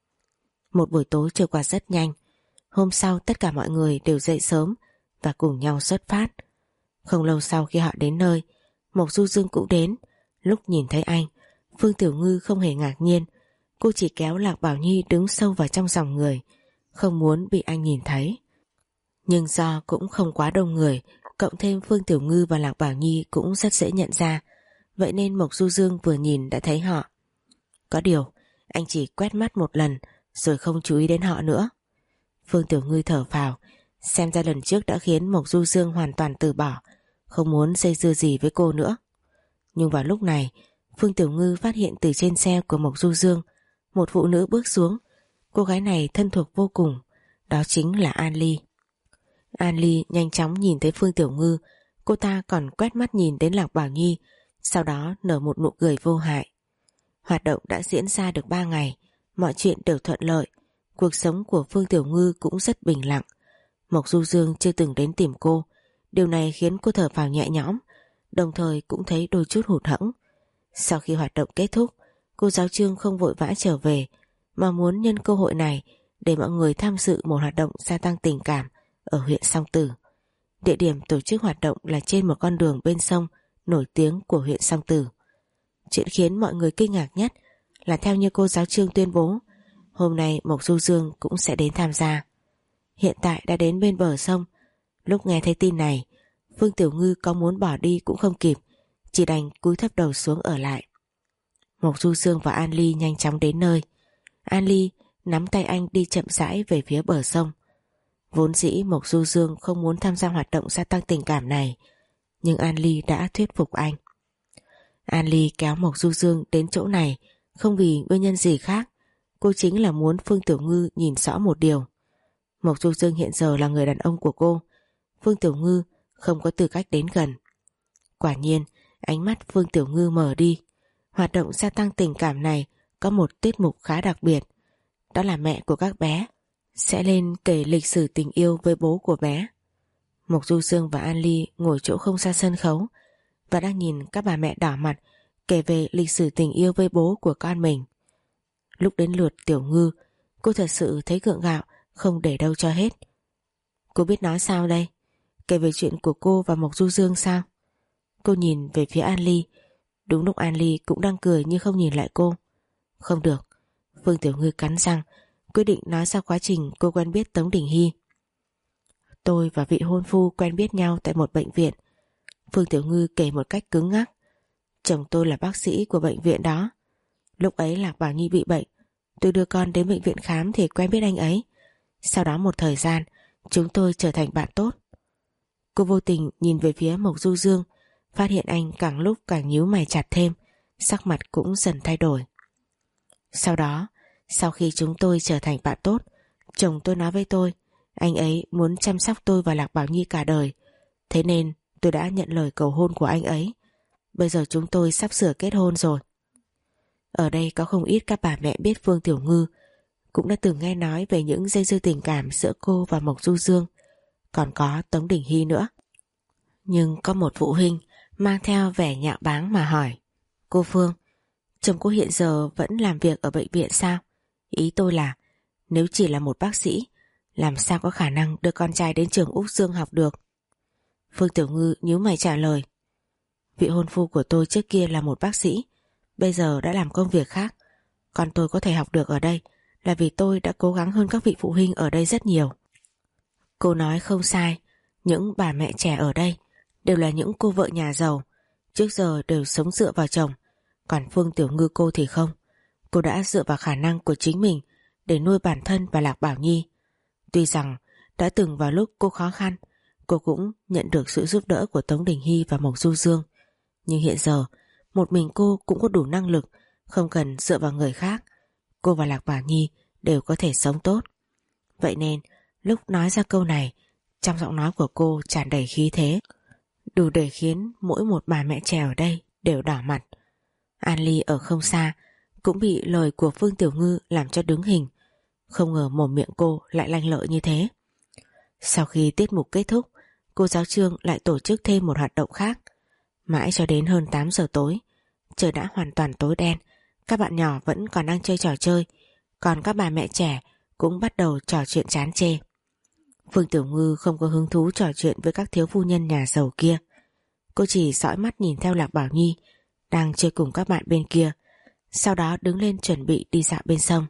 Speaker 2: Một buổi tối trôi qua rất nhanh. Hôm sau tất cả mọi người đều dậy sớm và cùng nhau xuất phát. Không lâu sau khi họ đến nơi, Mộc Du Dương cũng đến. Lúc nhìn thấy anh, Phương Tiểu Ngư không hề ngạc nhiên. Cô chỉ kéo Lạc Bảo Nhi đứng sâu vào trong dòng người, không muốn bị anh nhìn thấy. Nhưng do cũng không quá đông người, cộng thêm Phương Tiểu Ngư và Lạc Bảo Nhi cũng rất dễ nhận ra, vậy nên Mộc Du Dương vừa nhìn đã thấy họ. Có điều, anh chỉ quét mắt một lần rồi không chú ý đến họ nữa. Phương Tiểu Ngư thở phào, xem ra lần trước đã khiến Mộc Du Dương hoàn toàn từ bỏ, không muốn dây dưa gì với cô nữa. Nhưng vào lúc này, Phương Tiểu Ngư phát hiện từ trên xe của Mộc Du Dương một phụ nữ bước xuống. Cô gái này thân thuộc vô cùng, đó chính là An Ly. An Ly nhanh chóng nhìn thấy Phương Tiểu Ngư, cô ta còn quét mắt nhìn đến Lạc Bảo Nhi, sau đó nở một nụ cười vô hại. Hoạt động đã diễn ra được ba ngày, mọi chuyện đều thuận lợi, cuộc sống của Phương Tiểu Ngư cũng rất bình lặng. Mộc Du Dương chưa từng đến tìm cô, điều này khiến cô thở phào nhẹ nhõm, đồng thời cũng thấy đôi chút hụt hẫng. Sau khi hoạt động kết thúc, cô giáo Trương không vội vã trở về, mà muốn nhân cơ hội này để mọi người tham dự một hoạt động gia tăng tình cảm ở huyện Song Tử. Địa điểm tổ chức hoạt động là trên một con đường bên sông nổi tiếng của huyện Song Tử. Chuyện khiến mọi người kinh ngạc nhất là theo như cô giáo Trương tuyên bố, hôm nay Mộc Du Dương cũng sẽ đến tham gia. Hiện tại đã đến bên bờ sông. Lúc nghe thấy tin này, Phương Tiểu Ngư có muốn bỏ đi cũng không kịp, chỉ đành cúi thấp đầu xuống ở lại. Mộc Du Dương và An Ly nhanh chóng đến nơi. An Ly nắm tay anh đi chậm rãi về phía bờ sông. Vốn dĩ Mộc Du Dương không muốn tham gia hoạt động gia tăng tình cảm này, nhưng An Ly đã thuyết phục anh. An Ly kéo Mộc Du Dương đến chỗ này không vì nguyên nhân gì khác, cô chính là muốn Phương Tiểu Ngư nhìn rõ một điều. Mộc Du Dương hiện giờ là người đàn ông của cô, Phương Tiểu Ngư không có tư cách đến gần. Quả nhiên, ánh mắt Phương Tiểu Ngư mở đi. Hoạt động gia tăng tình cảm này có một tiết mục khá đặc biệt, đó là mẹ của các bé sẽ lên kể lịch sử tình yêu với bố của bé. Mộc Du Dương và An Ly ngồi chỗ không xa sân khấu và đang nhìn các bà mẹ đỏ mặt kể về lịch sử tình yêu với bố của con mình. Lúc đến lượt Tiểu Ngư, cô thật sự thấy gượng gạo không để đâu cho hết. Cô biết nói sao đây? Kể về chuyện của cô và Mộc Du Dương sao? Cô nhìn về phía An Ly. Đúng lúc An Ly cũng đang cười nhưng không nhìn lại cô. Không được. Phương Tiểu Ngư cắn răng quyết định nói ra quá trình cô quen biết Tống Đình Hy. Tôi và vị hôn phu quen biết nhau tại một bệnh viện. Phương Tiểu Ngư kể một cách cứng ngắc. Chồng tôi là bác sĩ của bệnh viện đó. Lúc ấy Lạc Bảo Nhi bị bệnh, tôi đưa con đến bệnh viện khám thì quen biết anh ấy. Sau đó một thời gian, chúng tôi trở thành bạn tốt. Cô vô tình nhìn về phía Mộc Du Dương, phát hiện anh càng lúc càng nhíu mày chặt thêm, sắc mặt cũng dần thay đổi. Sau đó, sau khi chúng tôi trở thành bạn tốt, chồng tôi nói với tôi, anh ấy muốn chăm sóc tôi và Lạc Bảo Nhi cả đời. Thế nên tôi đã nhận lời cầu hôn của anh ấy. Bây giờ chúng tôi sắp sửa kết hôn rồi. Ở đây có không ít các bà mẹ biết Phương Tiểu Ngư, cũng đã từng nghe nói về những dây dưa tình cảm giữa cô và Mộc Du Dương, còn có Tống Đình Hy nữa. Nhưng có một phụ huynh mang theo vẻ nhạo báng mà hỏi, cô Phương, chồng cô hiện giờ vẫn làm việc ở bệnh viện sao? Ý tôi là, nếu chỉ là một bác sĩ, làm sao có khả năng đưa con trai đến trường Úc Dương học được? Phương Tiểu Ngư nhíu mày trả lời, vị hôn phu của tôi trước kia là một bác sĩ, bây giờ đã làm công việc khác. Con tôi có thể học được ở đây là vì tôi đã cố gắng hơn các vị phụ huynh ở đây rất nhiều. Cô nói không sai, những bà mẹ trẻ ở đây đều là những cô vợ nhà giàu, trước giờ đều sống dựa vào chồng. Còn Phương Tiểu Ngư cô thì không. Cô đã dựa vào khả năng của chính mình để nuôi bản thân và Lạc Bảo Nhi. Tuy rằng đã từng vào lúc cô khó khăn, cô cũng nhận được sự giúp đỡ của Tống Đình Hy và Mộc Du Dương. Nhưng hiện giờ, một mình cô cũng có đủ năng lực, không cần dựa vào người khác. Cô và Lạc Bảo Nhi đều có thể sống tốt. Vậy nên, lúc nói ra câu này, trong giọng nói của cô tràn đầy khí thế, đủ để khiến mỗi một bà mẹ trẻ ở đây đều đỏ mặt. An Ly ở không xa cũng bị lời của Phương Tiểu Ngư làm cho đứng hình. Không ngờ mồm miệng cô lại lanh lợi như thế. Sau khi tiết mục kết thúc, cô giáo Trương lại tổ chức thêm một hoạt động khác. Mãi cho đến hơn tám giờ tối, trời đã hoàn toàn tối đen. Các bạn nhỏ vẫn còn đang chơi trò chơi, còn các bà mẹ trẻ cũng bắt đầu trò chuyện chán chê. Phương Tiểu Ngư không có hứng thú trò chuyện với các thiếu phu nhân nhà giàu kia. Cô chỉ dõi mắt nhìn theo Lạc Bảo Nhi đang chơi cùng các bạn bên kia, sau đó đứng lên chuẩn bị đi dạo bên sông.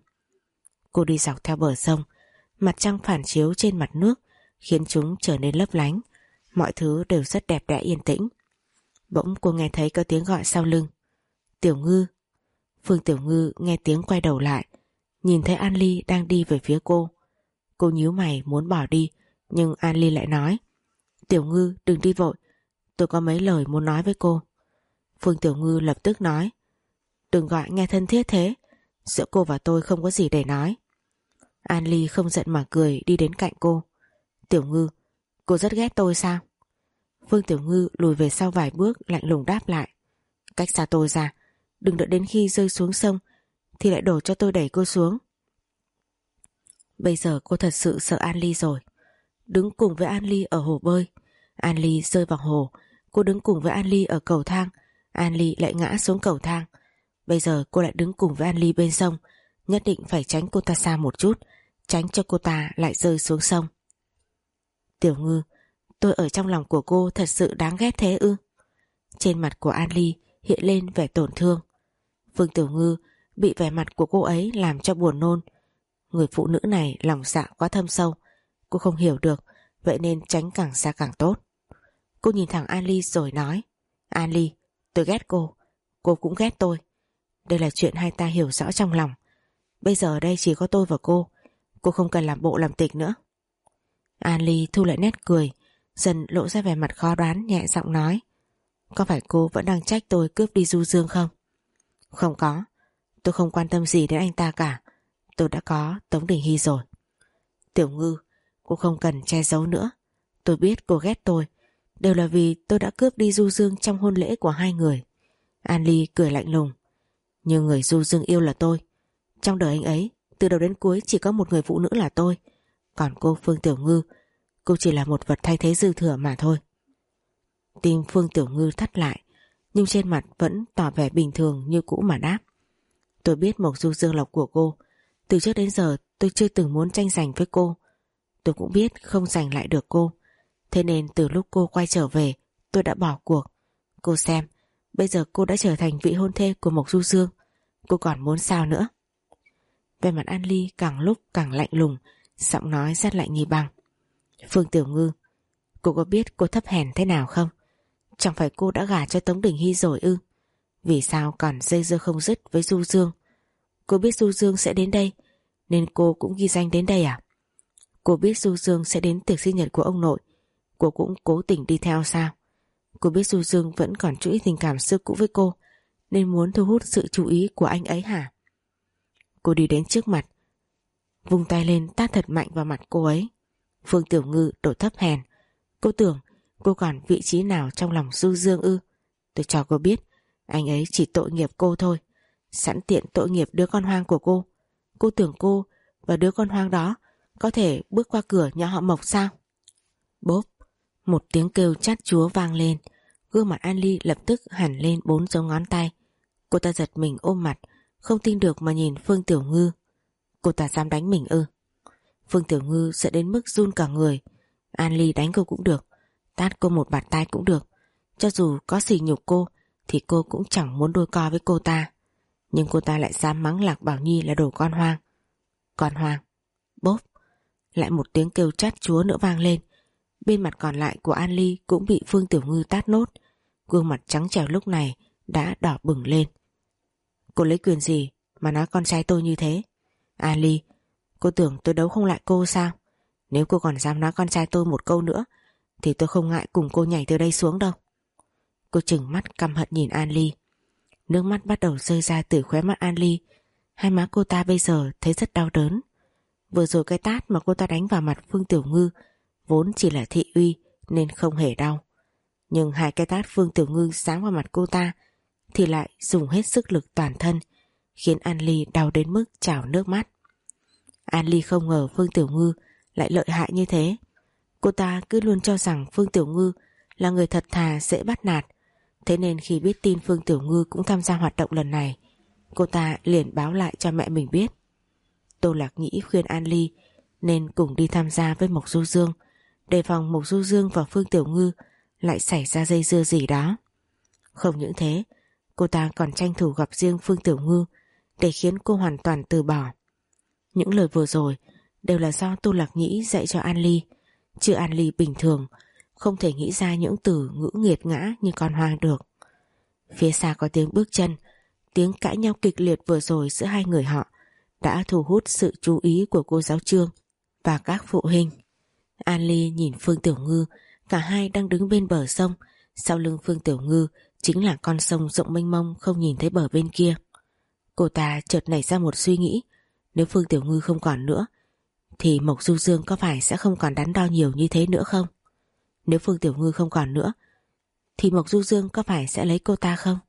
Speaker 2: Cô đi dọc theo bờ sông, mặt trăng phản chiếu trên mặt nước khiến chúng trở nên lấp lánh, mọi thứ đều rất đẹp đẽ yên tĩnh. Bỗng cô nghe thấy có tiếng gọi sau lưng, Tiểu Ngư. Phương Tiểu Ngư nghe tiếng quay đầu lại, nhìn thấy An Ly đang đi về phía cô. Cô nhíu mày muốn bỏ đi, nhưng An Ly lại nói, Tiểu Ngư đừng đi vội, tôi có mấy lời muốn nói với cô. Phương Tiểu Ngư lập tức nói, đừng gọi nghe thân thiết thế, giữa cô và tôi không có gì để nói. An Ly không giận mà cười đi đến cạnh cô. Tiểu Ngư, cô rất ghét tôi sao? Phương Tiểu Ngư lùi về sau vài bước lạnh lùng đáp lại, cách xa tôi ra, đừng đợi đến khi rơi xuống sông thì lại đổ cho tôi đẩy cô xuống. Bây giờ cô thật sự sợ An Ly rồi. Đứng cùng với An Ly ở hồ bơi, An Ly rơi vào hồ. Cô đứng cùng với An Ly ở cầu thang, An Ly lại ngã xuống cầu thang. Bây giờ cô lại đứng cùng với An Ly bên sông, nhất định phải tránh cô ta xa một chút, tránh cho cô ta lại rơi xuống sông. Tiểu Ngư, tôi ở trong lòng của cô thật sự đáng ghét thế ư? Trên mặt của An Ly hiện lên vẻ tổn thương. Phương Tiểu Ngư bị vẻ mặt của cô ấy làm cho buồn nôn. Người phụ nữ này lòng dạ quá thâm sâu, cô không hiểu được, vậy nên tránh càng xa càng tốt. Cô nhìn thẳng An Ly rồi nói, An Ly, tôi ghét cô, cô cũng ghét tôi. Đây là chuyện hai ta hiểu rõ trong lòng. Bây giờ ở đây chỉ có tôi và cô, cô không cần làm bộ làm tịch nữa. An Ly thu lại nét cười, dần lộ ra vẻ mặt khó đoán, nhẹ giọng nói, có phải cô vẫn đang trách tôi cướp đi Du Dương không? Không có, tôi không quan tâm gì đến anh ta cả. Tôi đã có Tống Đình Hy rồi. Tiểu Ngư, cô không cần che giấu nữa. Tôi biết cô ghét tôi, đều là vì tôi đã cướp đi Du Dương trong hôn lễ của hai người. An Ly cười lạnh lùng, nhưng người Du Dương yêu là tôi. Trong đời anh ấy, từ đầu đến cuối chỉ có một người phụ nữ là tôi. Còn cô Phương Tiểu Ngư, cô chỉ là một vật thay thế dư thừa mà thôi. Tim Phương Tiểu Ngư thắt lại, nhưng trên mặt vẫn tỏ vẻ bình thường như cũ mà đáp, tôi biết Mộc Du Dương là của cô. Từ trước đến giờ tôi chưa từng muốn tranh giành với cô. Tôi cũng biết không giành lại được cô. Thế nên từ lúc cô quay trở về, tôi đã bỏ cuộc. Cô xem, bây giờ cô đã trở thành vị hôn thê của Mộc Du Dương. Cô còn muốn sao nữa? Về mặt An Ly càng lúc càng lạnh lùng, giọng nói rất lạnh như băng. Phương Tiểu Ngư, cô có biết cô thấp hèn thế nào không? Chẳng phải cô đã gả cho Tống Đình Hy rồi ư? Vì sao còn dây dưa không dứt với Du Dương? Cô biết Du Dương sẽ đến đây nên cô cũng ghi danh đến đây à? Cô biết Du Dương sẽ đến tiệc sinh nhật của ông nội, cô cũng cố tình đi theo sao? Cô biết Du Dương vẫn còn chút ít tình cảm xưa cũ với cô nên muốn thu hút sự chú ý của anh ấy hả? Cô đi đến trước mặt, vung tay lên tát thật mạnh vào mặt cô ấy. Phương Tiểu Ngư đổ thấp hèn. Cô tưởng cô còn vị trí nào trong lòng Du Dương ư? Tôi cho cô biết, anh ấy chỉ tội nghiệp cô thôi, sẵn tiện tội nghiệp đứa con hoang của cô. Cô tưởng cô và đứa con hoang đó có thể bước qua cửa nhà họ Mộc sao? Bốp, một tiếng kêu chát chúa vang lên. Gương mặt An Ly lập tức hẳn lên bốn dấu ngón tay. Cô ta giật mình ôm mặt, không tin được mà nhìn Phương Tiểu Ngư. Cô ta dám đánh mình ư? Phương Tiểu Ngư sợ đến mức run cả người. An Ly đánh cô cũng được, tát cô một bạt tai cũng được, cho dù có sỉ nhục cô thì cô cũng chẳng muốn đôi co với cô ta. Nhưng cô ta lại dám mắng Lạc Bảo Nhi là đồ con hoang. Con hoang. Bốp, lại một tiếng kêu chát chúa nữa vang lên. Bên mặt còn lại của An Ly cũng bị Phương Tiểu Ngư tát nốt. Gương mặt trắng trẻo lúc này đã đỏ bừng lên. Cô lấy quyền gì mà nói con trai tôi như thế? An Ly, cô tưởng tôi đấu không lại cô sao? Nếu cô còn dám nói con trai tôi một câu nữa thì tôi không ngại cùng cô nhảy từ đây xuống đâu. Cô trừng mắt căm hận nhìn An Ly. Nước mắt bắt đầu rơi ra từ khóe mắt An Ly. Hai má cô ta bây giờ thấy rất đau đớn. Vừa rồi cái tát mà cô ta đánh vào mặt Phương Tiểu Ngư vốn chỉ là thị uy nên không hề đau. Nhưng hai cái tát Phương Tiểu Ngư giáng vào mặt cô ta thì lại dùng hết sức lực toàn thân, khiến An Ly đau đến mức trào nước mắt. An Ly không ngờ Phương Tiểu Ngư lại lợi hại như thế. Cô ta cứ luôn cho rằng Phương Tiểu Ngư là người thật thà dễ bắt nạt. Thế nên khi biết tin Phương Tiểu Ngư cũng tham gia hoạt động lần này, cô ta liền báo lại cho mẹ mình biết. Tô Lạc Nhĩ khuyên An Ly nên cùng đi tham gia với Mộc Du Dương, đề phòng Mộc Du Dương và Phương Tiểu Ngư lại xảy ra dây dưa gì đó. Không những thế, cô ta còn tranh thủ gặp riêng Phương Tiểu Ngư để khiến cô hoàn toàn từ bỏ. Những lời vừa rồi đều là do Tô Lạc Nhĩ dạy cho An Ly, chứ An Ly bình thường không thể nghĩ ra những từ ngữ nghiệt ngã như con hoang được. Phía xa có tiếng bước chân, tiếng cãi nhau kịch liệt vừa rồi giữa hai người họ đã thu hút sự chú ý của cô giáo Trương và các phụ huynh. An Ly nhìn Phương Tiểu Ngư, cả hai đang đứng bên bờ sông, sau lưng Phương Tiểu Ngư chính là con sông rộng mênh mông không nhìn thấy bờ bên kia. Cô ta chợt nảy ra một suy nghĩ, nếu Phương Tiểu Ngư không còn nữa thì Mộc Du Dương có phải sẽ không còn đắn đo nhiều như thế nữa không? Nếu Phương Tiểu Ngư không còn nữa thì Mộc Du Dương có phải sẽ lấy cô ta không?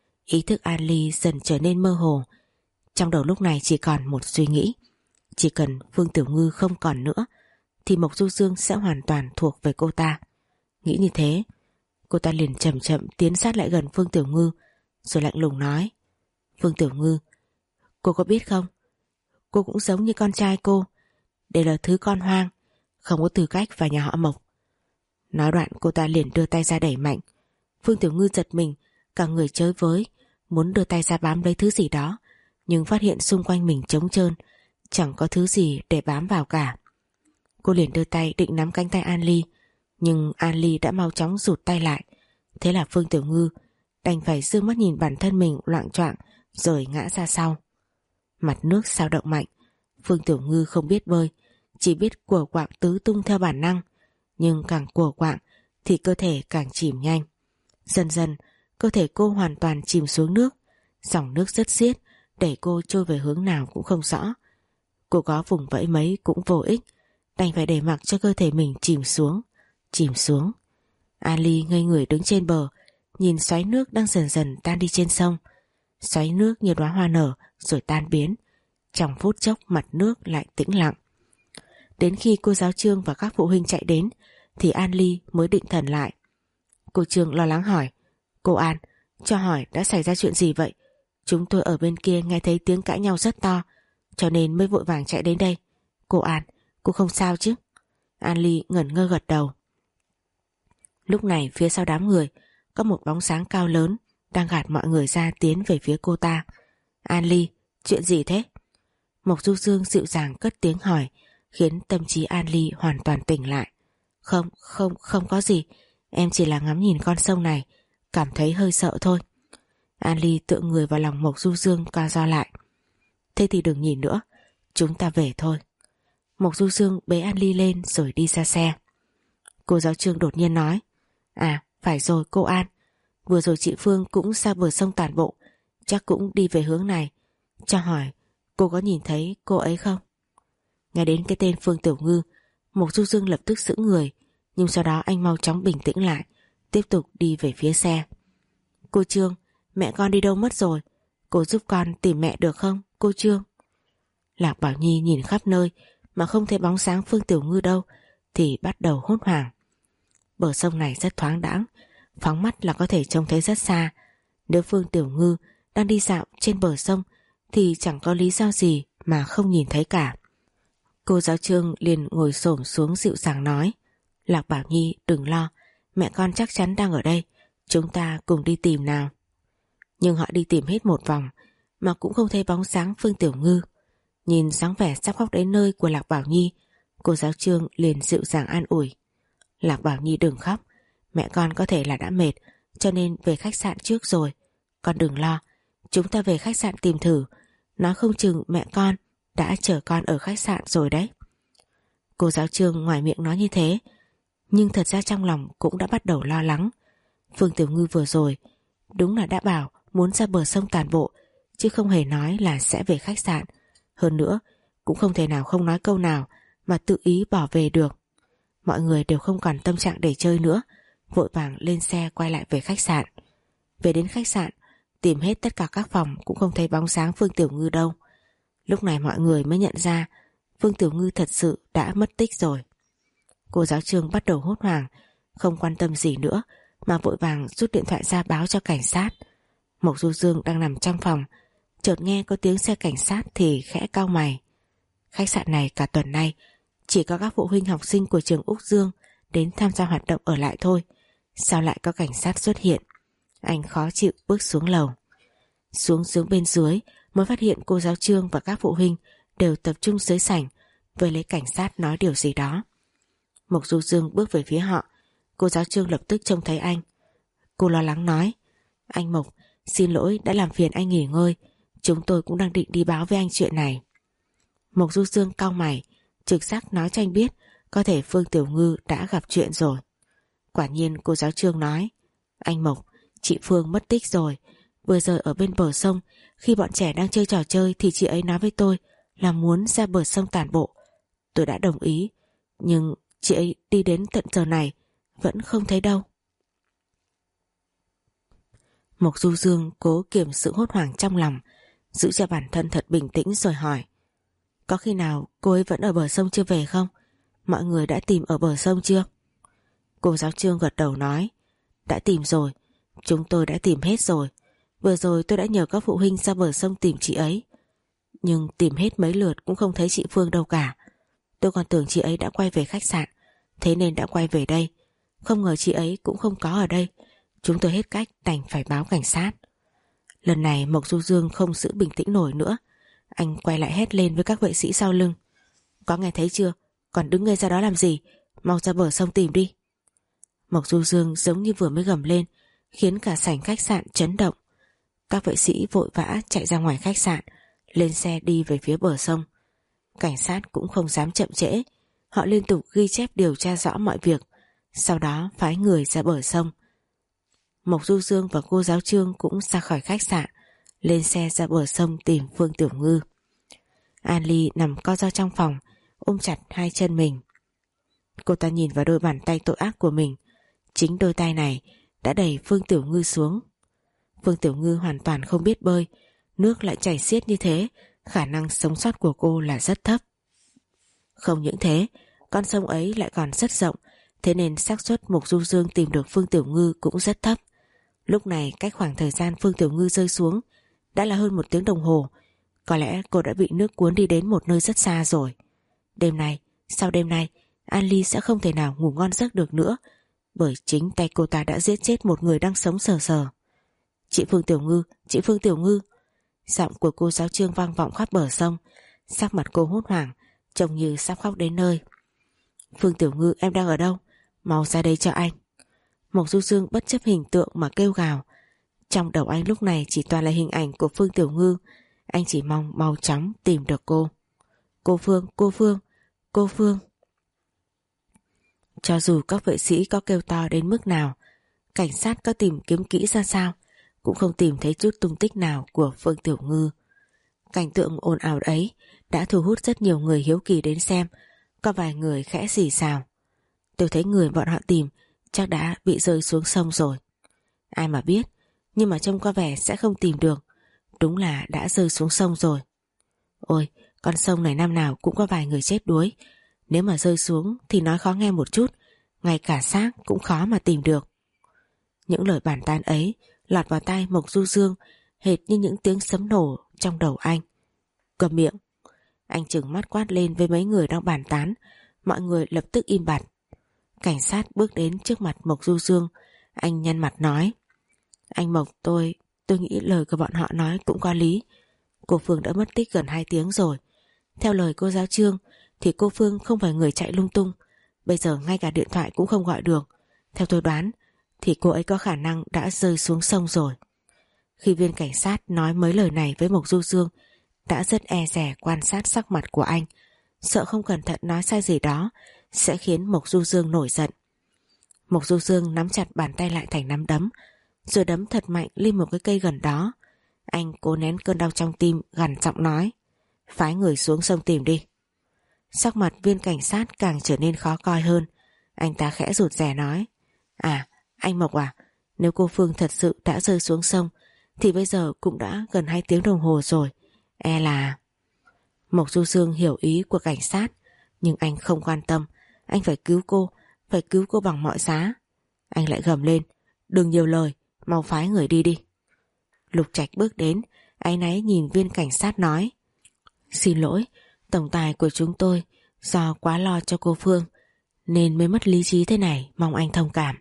Speaker 2: Ý thức An Ly dần trở nên mơ hồ. Trong đầu lúc này chỉ còn một suy nghĩ, chỉ cần Phương Tiểu Ngư không còn nữa thì Mộc Du Dương sẽ hoàn toàn thuộc về cô ta. Nghĩ như thế, cô ta liền chậm chậm tiến sát lại gần Phương Tiểu Ngư, rồi lạnh lùng nói: Phương Tiểu Ngư, cô có biết không, cô cũng giống như con trai cô, đều là thứ con hoang, không có tư cách vào nhà họ Mộc. Nói đoạn cô ta liền đưa tay ra đẩy mạnh. Phương Tiểu Ngư giật mình, cả người chới với, muốn đưa tay ra bám lấy thứ gì đó, nhưng phát hiện xung quanh mình trống trơn, chẳng có thứ gì để bám vào cả. Cô liền đưa tay định nắm cánh tay An Ly, nhưng An Ly đã mau chóng rụt tay lại. Thế là Phương Tiểu Ngư đành phải dương mắt nhìn bản thân mình loạng choạng rồi ngã ra sau. Mặt nước sao động mạnh. Phương Tiểu Ngư không biết bơi, chỉ biết quở quạng tứ tung theo bản năng, nhưng càng quở quạng thì cơ thể càng chìm nhanh. Dần dần cơ thể cô hoàn toàn chìm xuống nước, dòng nước rất xiết đẩy cô trôi về hướng nào cũng không rõ. Cô có vùng vẫy mấy cũng vô ích, đành phải để mặc cho cơ thể mình chìm xuống, chìm xuống. An Ly ngây người đứng trên bờ, nhìn xoáy nước đang dần dần tan đi trên sông. Xoáy nước như đóa hoa nở rồi tan biến, trong phút chốc mặt nước lại tĩnh lặng. Đến khi cô giáo Trương và các phụ huynh chạy đến thì An Ly mới định thần lại. Cô Trương lo lắng hỏi: Cô An, cho hỏi đã xảy ra chuyện gì vậy? Chúng tôi ở bên kia nghe thấy tiếng cãi nhau rất to, cho nên mới vội vàng chạy đến đây. Cô An, cô không sao chứ? An Ly ngẩn ngơ gật đầu. Lúc này phía sau đám người có một bóng sáng cao lớn đang gạt mọi người ra tiến về phía cô ta. An Ly, chuyện gì thế? Mộc Du Dương dịu dàng cất tiếng hỏi, khiến tâm trí An Ly hoàn toàn tỉnh lại. Không, không, không có gì. Em chỉ là ngắm nhìn con sông này, cảm thấy hơi sợ thôi. An Ly tựa người vào lòng Mộc Du Dương co ro lại. Thế thì đừng nhìn nữa, chúng ta về thôi. Mộc Du Dương bế An Ly lên rồi đi ra xe. Cô giáo Trương đột nhiên nói, à phải rồi cô An, vừa rồi chị Phương cũng ra bờ sông Tản Bộ, chắc cũng đi về hướng này. Cho hỏi cô có nhìn thấy cô ấy không? Nghe đến cái tên Phương Tiểu Ngư, Mộc Du Dương lập tức sững người, nhưng sau đó anh mau chóng bình tĩnh lại, tiếp tục đi về phía xe. Cô Trương, mẹ con đi đâu mất rồi? Cô giúp con tìm mẹ được không, cô Trương? Lạc Bảo Nhi nhìn khắp nơi mà không thấy bóng sáng Phương Tiểu Ngư đâu thì bắt đầu hốt hoảng. Bờ sông này rất thoáng đãng, phóng mắt là có thể trông thấy rất xa. Nếu Phương Tiểu Ngư đang đi dạo trên bờ sông thì chẳng có lý do gì mà không nhìn thấy cả. Cô giáo Trương liền ngồi xổm xuống dịu dàng nói, Lạc Bảo Nhi đừng lo, mẹ con chắc chắn đang ở đây, chúng ta cùng đi tìm nào. Nhưng họ đi tìm hết một vòng mà cũng không thấy bóng sáng Phương Tiểu Ngư. Nhìn dáng vẻ sắp khóc đến nơi của Lạc Bảo Nhi, cô giáo Trương liền dịu dàng an ủi, Lạc Bảo Nhi đừng khóc, mẹ con có thể là đã mệt cho nên về khách sạn trước rồi. Con đừng lo, chúng ta về khách sạn tìm thử, nói không chừng mẹ con đã chờ con ở khách sạn rồi đấy. Cô giáo Trương ngoài miệng nói như thế, nhưng thật ra trong lòng cũng đã bắt đầu lo lắng. Phương Tiểu Ngư vừa rồi đúng là đã bảo muốn ra bờ sông Tản Bộ, chứ không hề nói là sẽ về khách sạn. Hơn nữa cũng không thể nào không nói câu nào mà tự ý bỏ về được. Mọi người đều không còn tâm trạng để chơi nữa, vội vàng lên xe quay lại về khách sạn. Về đến khách sạn, tìm hết tất cả các phòng cũng không thấy bóng sáng Phương Tiểu Ngư đâu. Lúc này mọi người mới nhận ra Phương Tiểu Ngư thật sự đã mất tích rồi. Cô giáo Trương bắt đầu hốt hoảng, không quan tâm gì nữa mà vội vàng rút điện thoại ra báo cho cảnh sát. Mộc Du Dương đang nằm trong phòng, chợt nghe có tiếng xe cảnh sát thì khẽ cau mày. Khách sạn này cả tuần nay chỉ có các phụ huynh học sinh của trường Úc Dương đến tham gia hoạt động ở lại thôi, sao lại có cảnh sát xuất hiện? Anh khó chịu bước xuống lầu. Xuống xuống bên dưới mới phát hiện cô giáo Trương và các phụ huynh đều tập trung dưới sảnh với lấy cảnh sát nói điều gì đó. Mộc Du Dương bước về phía họ, cô giáo Trương lập tức trông thấy anh. Cô lo lắng nói, anh Mộc, xin lỗi đã làm phiền anh nghỉ ngơi, chúng tôi cũng đang định đi báo với anh chuyện này. Mộc Du Dương cau mày, trực giác nói cho anh biết có thể Phương Tiểu Ngư đã gặp chuyện rồi. Quả nhiên cô giáo Trương nói, anh Mộc, chị Phương mất tích rồi. Vừa rồi ở bên bờ sông, khi bọn trẻ đang chơi trò chơi thì chị ấy nói với tôi là muốn ra bờ sông Tản Bộ. Tôi đã đồng ý, nhưng chị ấy đi đến tận giờ này vẫn không thấy đâu. Mộc Du Dương cố kiềm sự hốt hoảng trong lòng, giữ cho bản thân thật bình tĩnh rồi hỏi, có khi nào cô ấy vẫn ở bờ sông chưa về không? Mọi người đã tìm ở bờ sông chưa? Cô giáo Trương gật đầu nói, đã tìm rồi, chúng tôi đã tìm hết rồi. Vừa rồi tôi đã nhờ các phụ huynh ra bờ sông tìm chị ấy, nhưng tìm hết mấy lượt cũng không thấy chị Phương đâu cả. Tôi còn tưởng chị ấy đã quay về khách sạn, thế nên đã quay về đây. Không ngờ chị ấy cũng không có ở đây. Chúng tôi hết cách đành phải báo cảnh sát. Lần này Mộc Du Dương không giữ bình tĩnh nổi nữa. Anh quay lại hét lên với các vệ sĩ sau lưng, có nghe thấy chưa? Còn đứng ngây ra đó làm gì? Mau ra bờ sông tìm đi. Mộc Du Dương giống như vừa mới gầm lên, khiến cả sảnh khách sạn chấn động. Các vệ sĩ vội vã chạy ra ngoài khách sạn, lên xe đi về phía bờ sông. Cảnh sát cũng không dám chậm trễ, họ liên tục ghi chép điều tra rõ mọi việc, sau đó phái người ra bờ sông. Mộc Du Dương và cô giáo Trương cũng ra khỏi khách sạn, lên xe ra bờ sông tìm Phương Tiểu Ngư. An Ly nằm co ro trong phòng, ôm chặt hai chân mình. Cô ta nhìn vào đôi bàn tay tội ác của mình, chính đôi tay này đã đẩy Phương Tiểu Ngư xuống. Phương Tiểu Ngư hoàn toàn không biết bơi, nước lại chảy xiết như thế, khả năng sống sót của cô là rất thấp. Không những thế, con sông ấy lại còn rất rộng, thế nên xác suất Mộc Du Dương tìm được Phương Tiểu Ngư cũng rất thấp. Lúc này cách khoảng thời gian Phương Tiểu Ngư rơi xuống đã là hơn một tiếng đồng hồ. Có lẽ cô đã bị nước cuốn đi đến một nơi rất xa rồi. Đêm nay, sau đêm nay, An Ly sẽ không thể nào ngủ ngon giấc được nữa, bởi chính tay cô ta đã giết chết một người đang sống sờ sờ. Chị Phương Tiểu Ngư, chị Phương Tiểu Ngư. Giọng của cô giáo Trương vang vọng khắp bờ sông, sắc mặt cô hốt hoảng, trông như sắp khóc đến nơi. Phương Tiểu Ngư, em đang ở đâu? Mau ra đây cho anh. Mộc Du Dương bất chấp hình tượng mà kêu gào. Trong đầu anh lúc này chỉ toàn là hình ảnh của Phương Tiểu Ngư. Anh chỉ mong mau chóng tìm được cô. Cô Phương, cô Phương, cô Phương. Cho dù các vệ sĩ có kêu to đến mức nào, cảnh sát có tìm kiếm kỹ ra sao, cũng không tìm thấy chút tung tích nào của Phương Tiểu Ngư. Cảnh tượng ồn ào ấy đã thu hút rất nhiều người hiếu kỳ đến xem. Có vài người khẽ xì xào. Tôi thấy người bọn họ tìm chắc đã bị rơi xuống sông rồi. Ai mà biết, nhưng mà trông có vẻ sẽ không tìm được. Đúng là đã rơi xuống sông rồi. Ôi, con sông này năm nào cũng có vài người chết đuối. Nếu mà rơi xuống thì nói khó nghe một chút, ngay cả xác cũng khó mà tìm được. Những lời bàn tán ấy lọt vào tai Mộc Du Dương hệt như những tiếng sấm nổ trong đầu anh. Câm miệng. Anh trừng mắt quát lên với mấy người đang bàn tán. Mọi người lập tức im bặt. Cảnh sát bước đến trước mặt Mộc Du Dương. Anh nhăn mặt nói: Anh Mộc, tôi Tôi nghĩ lời của bọn họ nói cũng có lý. Cô Phương đã mất tích gần hai tiếng rồi. Theo lời cô giáo Trương thì cô Phương không phải người chạy lung tung. Bây giờ ngay cả điện thoại cũng không gọi được. Theo tôi đoán thì cô ấy có khả năng đã rơi xuống sông rồi. Khi viên cảnh sát nói mấy lời này với Mộc Du Dương, đã rất e dè quan sát sắc mặt của anh, sợ không cẩn thận nói sai gì đó sẽ khiến Mộc Du Dương nổi giận. Mộc Du Dương nắm chặt bàn tay lại thành nắm đấm, rồi đấm thật mạnh lên một cái cây gần đó. Anh cố nén cơn đau trong tim, gằn giọng nói: Phái người xuống sông tìm đi. Sắc mặt viên cảnh sát càng trở nên khó coi hơn. Anh ta khẽ rụt rè nói: À, anh Mộc à, nếu cô Phương thật sự đã rơi xuống sông thì bây giờ cũng đã gần hai tiếng đồng hồ rồi. E là... Mộc Du Dương hiểu ý của cảnh sát, nhưng anh không quan tâm. Anh phải cứu cô, phải cứu cô bằng mọi giá. Anh lại gầm lên: Đừng nhiều lời, mau phái người đi đi. Lục Trạch bước đến, áy náy nhìn viên cảnh sát nói: Xin lỗi, tổng tài của chúng tôi do quá lo cho cô Phương nên mới mất lý trí thế này, mong anh thông cảm.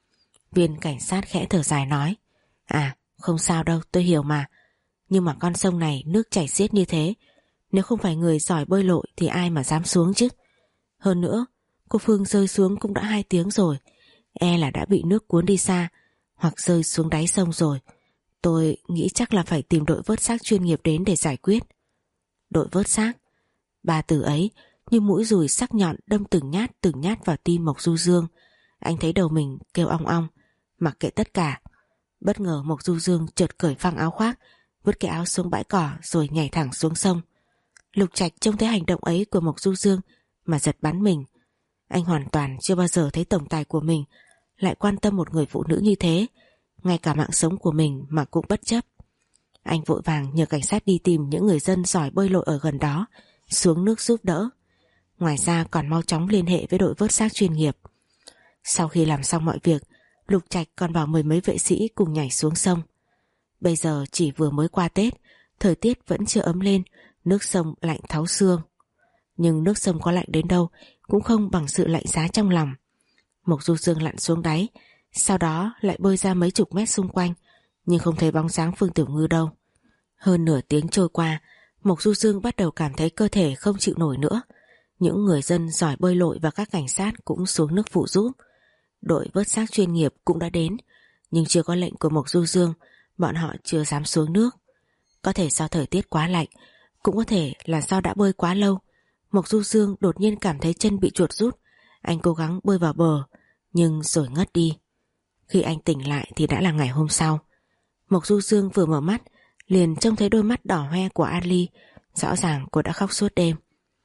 Speaker 2: Viên cảnh sát khẽ thở dài nói: À, không sao đâu, tôi hiểu mà. Nhưng mà con sông này nước chảy xiết như thế, nếu không phải người giỏi bơi lội thì ai mà dám xuống chứ. Hơn nữa, cô Phương rơi xuống cũng đã hai tiếng rồi, e là đã bị nước cuốn đi xa hoặc rơi xuống đáy sông rồi. Tôi nghĩ chắc là phải tìm đội vớt xác chuyên nghiệp đến để giải quyết. Đội vớt xác? Ba từ ấy như mũi dùi sắc nhọn đâm từng nhát từng nhát vào tim Mộc Du Dương. Anh thấy đầu mình kêu ong ong. Mặc kệ tất cả, bất ngờ Mộc Du Dương chợt cởi phăng áo khoác, vứt cái áo xuống bãi cỏ rồi nhảy thẳng xuống sông. Lục Trạch trông thấy hành động ấy của Mộc Du Dương mà giật bắn mình. Anh hoàn toàn chưa bao giờ thấy tổng tài của mình lại quan tâm một người phụ nữ như thế, ngay cả mạng sống của mình mà cũng bất chấp. Anh vội vàng nhờ cảnh sát đi tìm những người dân giỏi bơi lội ở gần đó xuống nước giúp đỡ. Ngoài ra còn mau chóng liên hệ với đội vớt xác chuyên nghiệp. Sau khi làm xong mọi việc, Lục Trạch còn bảo mười mấy vệ sĩ cùng nhảy xuống sông. Bây giờ chỉ vừa mới qua Tết, thời tiết vẫn chưa ấm lên, nước sông lạnh thấu xương. Nhưng nước sông có lạnh đến đâu cũng không bằng sự lạnh giá trong lòng. Mộc Du Dương lặn xuống đáy, sau đó lại bơi ra mấy chục mét xung quanh, nhưng không thấy bóng dáng Phương Tiểu Ngư đâu. Hơn nửa tiếng trôi qua, Mộc Du Dương bắt đầu cảm thấy cơ thể không chịu nổi nữa. Những người dân giỏi bơi lội và các cảnh sát cũng xuống nước phụ giúp. Đội vớt xác chuyên nghiệp cũng đã đến, nhưng chưa có lệnh của Mộc Du Dương, bọn họ chưa dám xuống nước. Có thể do thời tiết quá lạnh, cũng có thể là do đã bơi quá lâu. Mộc Du Dương đột nhiên cảm thấy chân bị chuột rút. Anh cố gắng bơi vào bờ, nhưng rồi ngất đi. Khi anh tỉnh lại thì đã là ngày hôm sau. Mộc Du Dương vừa mở mắt liền trông thấy đôi mắt đỏ hoe của An Ly. Rõ ràng cô đã khóc suốt đêm.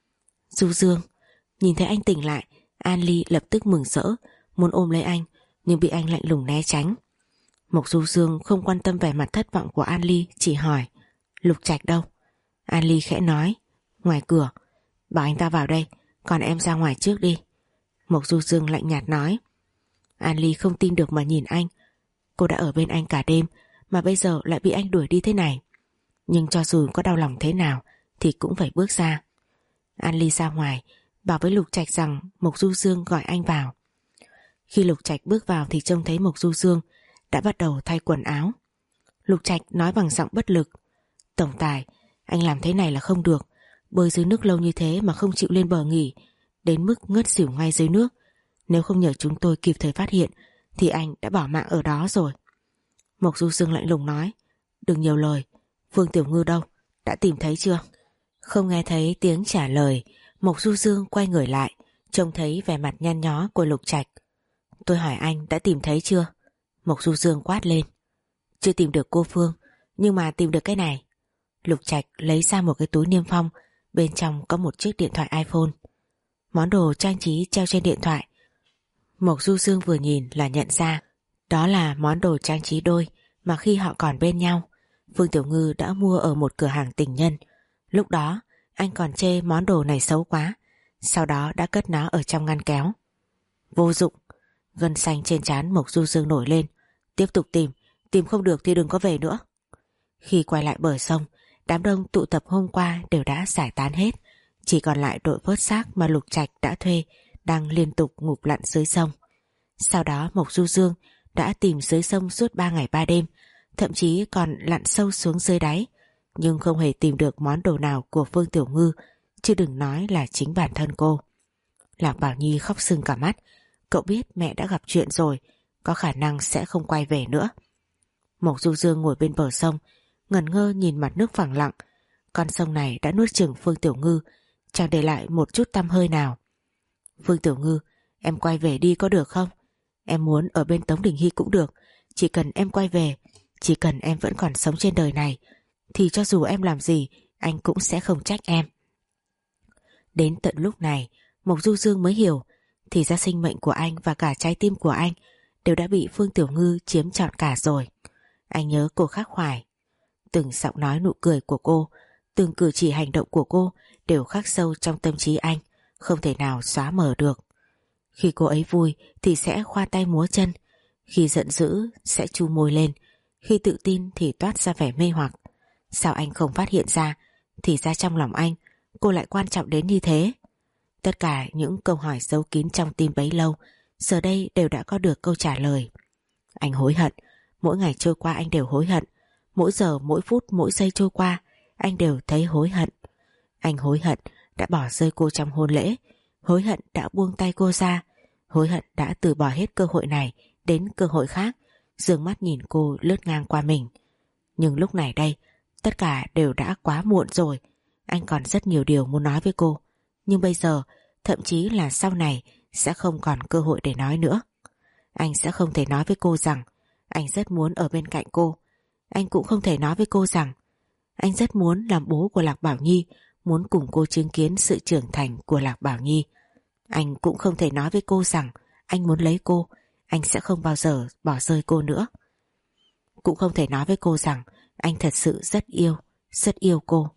Speaker 2: Du Dương. Nhìn thấy anh tỉnh lại, An Ly lập tức mừng rỡ, muốn ôm lấy anh, nhưng bị anh lạnh lùng né tránh. Mộc Du Dương không quan tâm vẻ mặt thất vọng của An Ly, chỉ hỏi: Lục Trạch đâu? An Ly khẽ nói: Ngoài cửa. Bảo anh ta vào đây, còn em ra ngoài trước đi. Mộc Du Dương lạnh nhạt nói. An Ly không tin được mà nhìn anh. Cô đã ở bên anh cả đêm mà bây giờ lại bị anh đuổi đi thế này. Nhưng cho dù có đau lòng thế nào thì cũng phải bước ra. An Ly ra ngoài, bảo với Lục Trạch rằng Mộc Du Dương gọi anh vào. Khi Lục Trạch bước vào thì trông thấy Mộc Du Dương đã bắt đầu thay quần áo. Lục Trạch nói bằng giọng bất lực: Tổng tài, anh làm thế này là không được. Bơi dưới nước lâu như thế mà không chịu lên bờ nghỉ, đến mức ngất xỉu ngay dưới nước. Nếu không nhờ chúng tôi kịp thời phát hiện thì anh đã bỏ mạng ở đó rồi. Mộc Du Dương lạnh lùng nói, đừng nhiều lời, Phương Tiểu Ngư đâu, đã tìm thấy chưa? Không nghe thấy tiếng trả lời, Mộc Du Dương quay người lại, trông thấy vẻ mặt nhăn nhó của Lục Trạch. Tôi hỏi anh đã tìm thấy chưa? Mộc Du Dương quát lên. Chưa tìm được cô Phương, nhưng mà tìm được cái này. Lục Trạch lấy ra một cái túi niêm phong, bên trong có một chiếc điện thoại iPhone. Món đồ trang trí treo trên điện thoại. Mộc Du Dương vừa nhìn là nhận ra đó là món đồ trang trí đôi mà khi họ còn bên nhau, Phương Tiểu Ngư đã mua ở một cửa hàng tình nhân. Lúc đó anh còn chê món đồ này xấu quá, sau đó đã cất nó ở trong ngăn kéo. Vô dụng. Gân xanh trên trán Mộc Du Dương nổi lên. Tiếp tục tìm, tìm không được thì đừng có về nữa. Khi quay lại bờ sông, đám đông tụ tập hôm qua đều đã giải tán hết, chỉ còn lại đội vớt xác mà Lục Trạch đã thuê đang liên tục ngụp lặn dưới sông. Sau đó Mộc Du Dương đã tìm dưới sông suốt ba ngày ba đêm, thậm chí còn lặn sâu xuống dưới đáy, nhưng không hề tìm được món đồ nào của Phương Tiểu Ngư, chứ đừng nói là chính bản thân cô. Lạc Bảo Nhi khóc sưng cả mắt. Cậu biết mẹ đã gặp chuyện rồi, có khả năng sẽ không quay về nữa. Mộc Du Dương ngồi bên bờ sông, ngẩn ngơ nhìn mặt nước phẳng lặng. Con sông này đã nuốt chửng Phương Tiểu Ngư, chẳng để lại một chút tăm hơi nào. Phương Tiểu Ngư, em quay về đi có được không? Em muốn ở bên Tống Đình Hy cũng được, chỉ cần em quay về, chỉ cần em vẫn còn sống trên đời này, thì cho dù em làm gì, anh cũng sẽ không trách em. Đến tận lúc này, Mộc Du Dương mới hiểu, thì ra sinh mệnh của anh và cả trái tim của anh đều đã bị Phương Tiểu Ngư chiếm trọn cả rồi. Anh nhớ cô khắc khoải. Từng giọng nói nụ cười của cô, từng cử chỉ hành động của cô đều khắc sâu trong tâm trí anh, không thể nào xóa mờ được. Khi cô ấy vui thì sẽ khoa tay múa chân, khi giận dữ sẽ chu môi lên, khi tự tin thì toát ra vẻ mê hoặc. Sao anh không phát hiện ra? Thì ra trong lòng anh, cô lại quan trọng đến như thế. Tất cả những câu hỏi giấu kín trong tim bấy lâu, giờ đây đều đã có được câu trả lời. Anh hối hận, mỗi ngày trôi qua anh đều hối hận, mỗi giờ, mỗi phút, mỗi giây trôi qua, anh đều thấy hối hận. Anh hối hận đã bỏ rơi cô trong hôn lễ, hối hận đã buông tay cô ra, hối hận đã từ bỏ hết cơ hội này đến cơ hội khác, dương mắt nhìn cô lướt ngang qua mình. Nhưng lúc này đây, tất cả đều đã quá muộn rồi. Anh còn rất nhiều điều muốn nói với cô, nhưng bây giờ, thậm chí là sau này sẽ không còn cơ hội để nói nữa. Anh sẽ không thể nói với cô rằng anh rất muốn ở bên cạnh cô. Anh cũng không thể nói với cô rằng anh rất muốn làm bố của Lạc Bảo Nhi, muốn cùng cô chứng kiến sự trưởng thành của Lạc Bảo Nhi. Anh cũng không thể nói với cô rằng anh muốn lấy cô, anh sẽ không bao giờ bỏ rơi cô nữa. Cũng không thể nói với cô rằng anh thật sự rất yêu, rất yêu cô.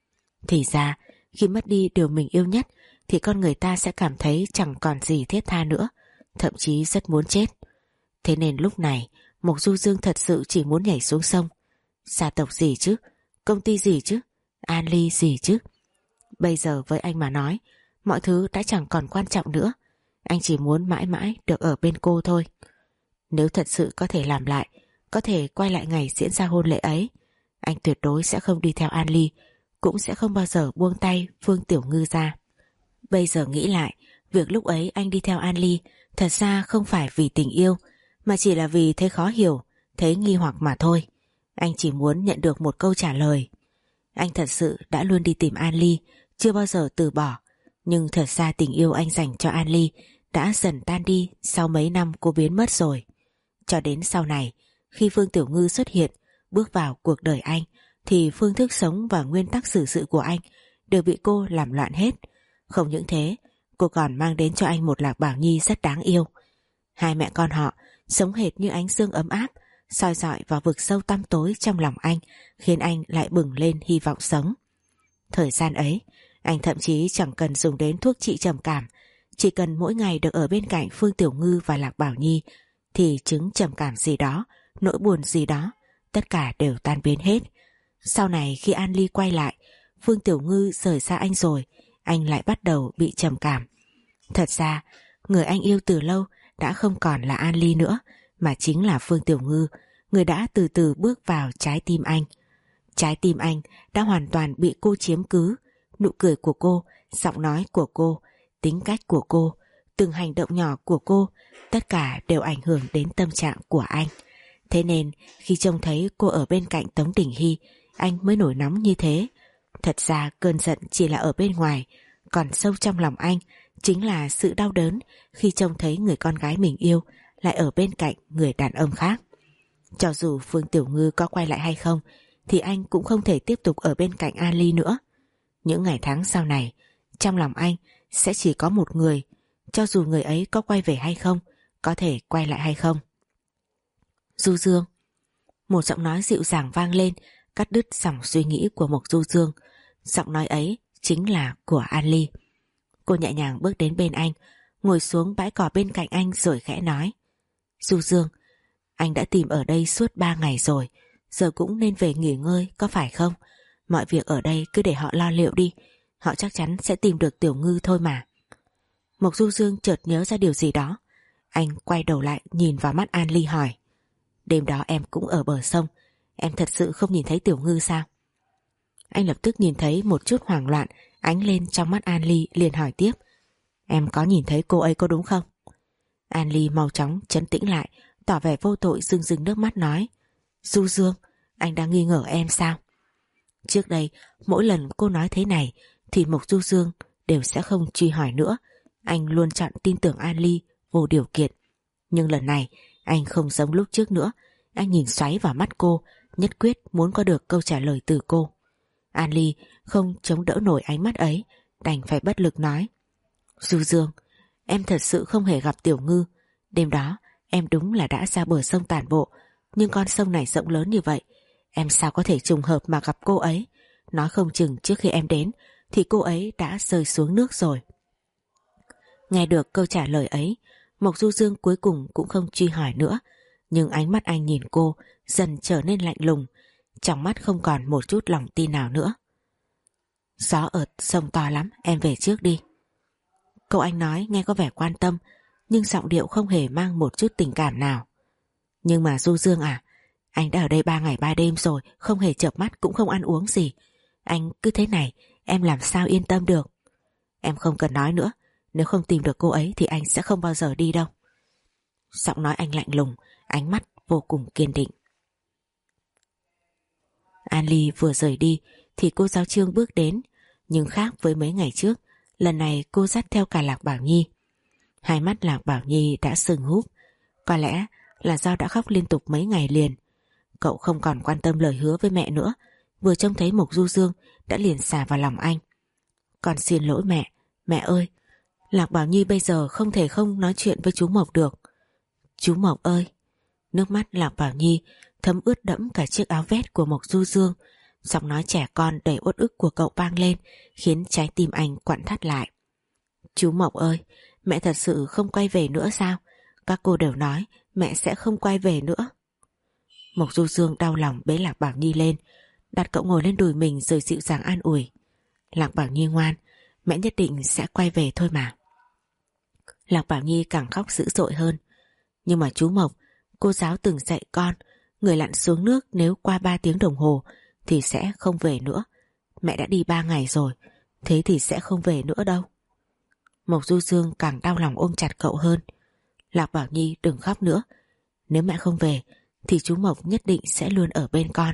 Speaker 2: Thì ra, khi mất đi điều mình yêu nhất thì con người ta sẽ cảm thấy chẳng còn gì thiết tha nữa, thậm chí rất muốn chết. Thế nên lúc này, Mộc Du Dương thật sự chỉ muốn nhảy xuống sông. Gia tộc gì chứ? Công ty gì chứ? An Ly gì chứ? Bây giờ với anh mà nói, mọi thứ đã chẳng còn quan trọng nữa. Anh chỉ muốn mãi mãi được ở bên cô thôi. Nếu thật sự có thể làm lại, có thể quay lại ngày diễn ra hôn lễ ấy, anh tuyệt đối sẽ không đi theo An Ly, cũng sẽ không bao giờ buông tay Phương Tiểu Ngư ra. Bây giờ nghĩ lại, việc lúc ấy anh đi theo An Ly thật ra không phải vì tình yêu, mà chỉ là vì thấy khó hiểu, thấy nghi hoặc mà thôi. Anh chỉ muốn nhận được một câu trả lời. Anh thật sự đã luôn đi tìm An Ly, chưa bao giờ từ bỏ. Nhưng thật ra tình yêu anh dành cho An Ly đã dần tan đi sau mấy năm cô biến mất rồi. Cho đến sau này, khi Phương Tiểu Ngư xuất hiện, bước vào cuộc đời anh, thì phương thức sống và nguyên tắc xử sự của anh đều bị cô làm loạn hết. Không những thế, cô còn mang đến cho anh một Lạc Bảo Nhi rất đáng yêu. Hai mẹ con họ sống hệt như ánh dương ấm áp, soi rọi vào vực sâu tăm tối trong lòng anh, khiến anh lại bừng lên hy vọng sống. Thời gian ấy, anh thậm chí chẳng cần dùng đến thuốc trị trầm cảm, chỉ cần mỗi ngày được ở bên cạnh Phương Tiểu Ngư và Lạc Bảo Nhi, thì chứng trầm cảm gì đó, nỗi buồn gì đó, tất cả đều tan biến hết. Sau này khi An Ly quay lại, Phương Tiểu Ngư rời xa anh rồi, anh lại bắt đầu bị trầm cảm. Thật ra, người anh yêu từ lâu đã không còn là An Ly nữa, mà chính là Phương Tiểu Ngư, người đã từ từ bước vào trái tim anh. Trái tim anh đã hoàn toàn bị cô chiếm cứ. Nụ cười của cô, giọng nói của cô, tính cách của cô, Từng hành động nhỏ của cô, tất cả đều ảnh hưởng đến tâm trạng của anh. Thế nên khi trông thấy cô ở bên cạnh Tống Đình Hy, anh mới nổi nóng như thế. Thật ra cơn giận chỉ là ở bên ngoài, còn sâu trong lòng anh chính là sự đau đớn khi trông thấy người con gái mình yêu lại ở bên cạnh người đàn ông khác. Cho dù Phương Tiểu Ngư có quay lại hay không thì anh cũng không thể tiếp tục ở bên cạnh An Ly nữa. Những ngày tháng sau này, trong lòng anh sẽ chỉ có một người, cho dù người ấy có quay về hay không, có thể quay lại hay không. Du Dương. Một giọng nói dịu dàng vang lên, cắt đứt dòng suy nghĩ của Mộc Du Dương. Giọng nói ấy chính là của An Ly. Cô nhẹ nhàng bước đến bên anh, ngồi xuống bãi cỏ bên cạnh anh rồi khẽ nói: Du Dương, anh đã tìm ở đây suốt ba ngày rồi, giờ cũng nên về nghỉ ngơi, có phải không? Mọi việc ở đây cứ để họ lo liệu đi, họ chắc chắn sẽ tìm được Tiểu Ngư thôi mà. Mộc Du Dương chợt nhớ ra điều gì đó. Anh quay đầu lại nhìn vào mắt An Ly hỏi: Đêm đó em cũng ở bờ sông, em thật sự không nhìn thấy Tiểu Ngư sao? Anh lập tức nhìn thấy một chút hoảng loạn ánh lên trong mắt An Ly, liền hỏi tiếp: Em có nhìn thấy cô ấy có đúng không? An Ly mau chóng trấn tĩnh lại, tỏ vẻ vô tội rưng rưng nước mắt nói: Du Dương, anh đang nghi ngờ em sao? Trước đây mỗi lần cô nói thế này thì Mộc Du Dương đều sẽ không truy hỏi nữa. Anh luôn chọn tin tưởng An Ly vô điều kiện. Nhưng lần này anh không giống lúc trước nữa. Anh nhìn xoáy vào mắt cô, nhất quyết muốn có được câu trả lời từ cô. An Ly không chống đỡ nổi ánh mắt ấy, đành phải bất lực nói: Du Dương, em thật sự không hề gặp Tiểu Ngư. Đêm đó em đúng là đã ra bờ sông tản bộ, nhưng con sông này rộng lớn như vậy, em sao có thể trùng hợp mà gặp cô ấy? Nói không chừng trước khi em đến thì cô ấy đã rơi xuống nước rồi. Nghe được câu trả lời ấy, Mộc Du Dương cuối cùng cũng không truy hỏi nữa, nhưng ánh mắt anh nhìn cô dần trở nên lạnh lùng, trong mắt không còn một chút lòng tin nào nữa. Gió ở sông to lắm, em về trước đi. Câu anh nói nghe có vẻ quan tâm, nhưng giọng điệu không hề mang một chút tình cảm nào. Nhưng mà Du Dương à, anh đã ở đây ba ngày ba đêm rồi, không hề chợp mắt cũng không ăn uống gì. Anh cứ thế này, em làm sao yên tâm được? Em không cần nói nữa, nếu không tìm được cô ấy thì anh sẽ không bao giờ đi đâu. Giọng nói anh lạnh lùng, ánh mắt vô cùng kiên định. An Ly vừa rời đi thì cô giáo Trương bước đến, nhưng khác với mấy ngày trước, lần này cô dắt theo cả Lạc Bảo Nhi. Hai mắt Lạc Bảo Nhi đã sưng húp, có lẽ là do đã khóc liên tục mấy ngày liền. Cậu không còn quan tâm lời hứa với mẹ nữa, vừa trông thấy Mộc Du Dương đã liền xả vào lòng anh. Con xin lỗi mẹ, mẹ ơi, Lạc Bảo Nhi bây giờ không thể không nói chuyện với chú Mộc được. Chú Mộc ơi. Nước mắt Lạc Bảo Nhi thấm ướt đẫm cả chiếc áo vest của Mộc Du Dương. Giọng nói trẻ con đầy uất ức của cậu vang lên, khiến trái tim anh quặn thắt lại. Chú Mộc ơi, mẹ thật sự không quay về nữa sao? Các cô đều nói mẹ sẽ không quay về nữa. Mộc Du Dương đau lòng bế Lạc Bảo Nhi lên, đặt cậu ngồi lên đùi mình rồi dịu dàng an ủi. Lạc Bảo Nhi ngoan, mẹ nhất định sẽ quay về thôi mà. Lạc Bảo Nhi càng khóc dữ dội hơn. Nhưng mà chú Mộc, cô giáo từng dạy con, người lặn xuống nước nếu qua ba tiếng đồng hồ thì sẽ không về nữa. Mẹ đã đi ba ngày rồi, thế thì sẽ không về nữa đâu. Mộc Du Dương càng đau lòng ôm chặt cậu hơn. Lạc Bảo Nhi đừng khóc nữa, nếu mẹ không về thì chú Mộc nhất định sẽ luôn ở bên con.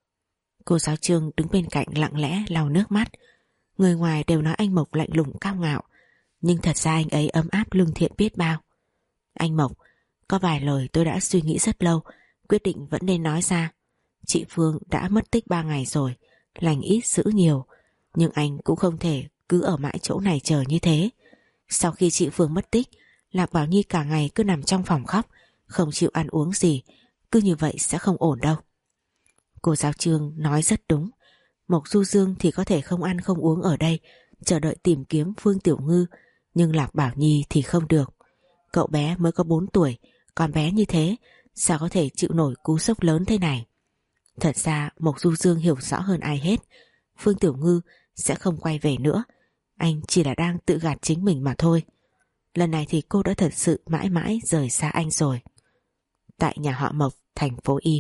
Speaker 2: Cô giáo Trương đứng bên cạnh lặng lẽ lau nước mắt. Người ngoài đều nói anh Mộc lạnh lùng cao ngạo, nhưng thật ra anh ấy ấm áp lương thiện biết bao. Anh Mộc, có vài lời tôi đã suy nghĩ rất lâu, quyết định vẫn nên nói ra. Chị Phương đã mất tích ba ngày rồi, lành ít dữ nhiều, nhưng anh cũng không thể cứ ở mãi chỗ này chờ như thế. Sau khi chị Phương mất tích, Lạc Bảo Nhi cả ngày cứ nằm trong phòng khóc, không chịu ăn uống gì, cứ như vậy sẽ không ổn đâu. Cô giáo Trương nói rất đúng. Mộc Du Dương thì có thể không ăn không uống ở đây, chờ đợi tìm kiếm Phương Tiểu Ngư, nhưng Lạc Bảo Nhi thì không được. Cậu bé mới có bốn tuổi, còn bé như thế, sao có thể chịu nổi cú sốc lớn thế này? Thật ra Mộc Du Dương hiểu rõ hơn ai hết, Phương Tiểu Ngư sẽ không quay về nữa. Anh chỉ là đang tự gạt chính mình mà thôi. Lần này thì cô đã thật sự mãi mãi rời xa anh rồi. Tại nhà họ Mộc, thành phố Y.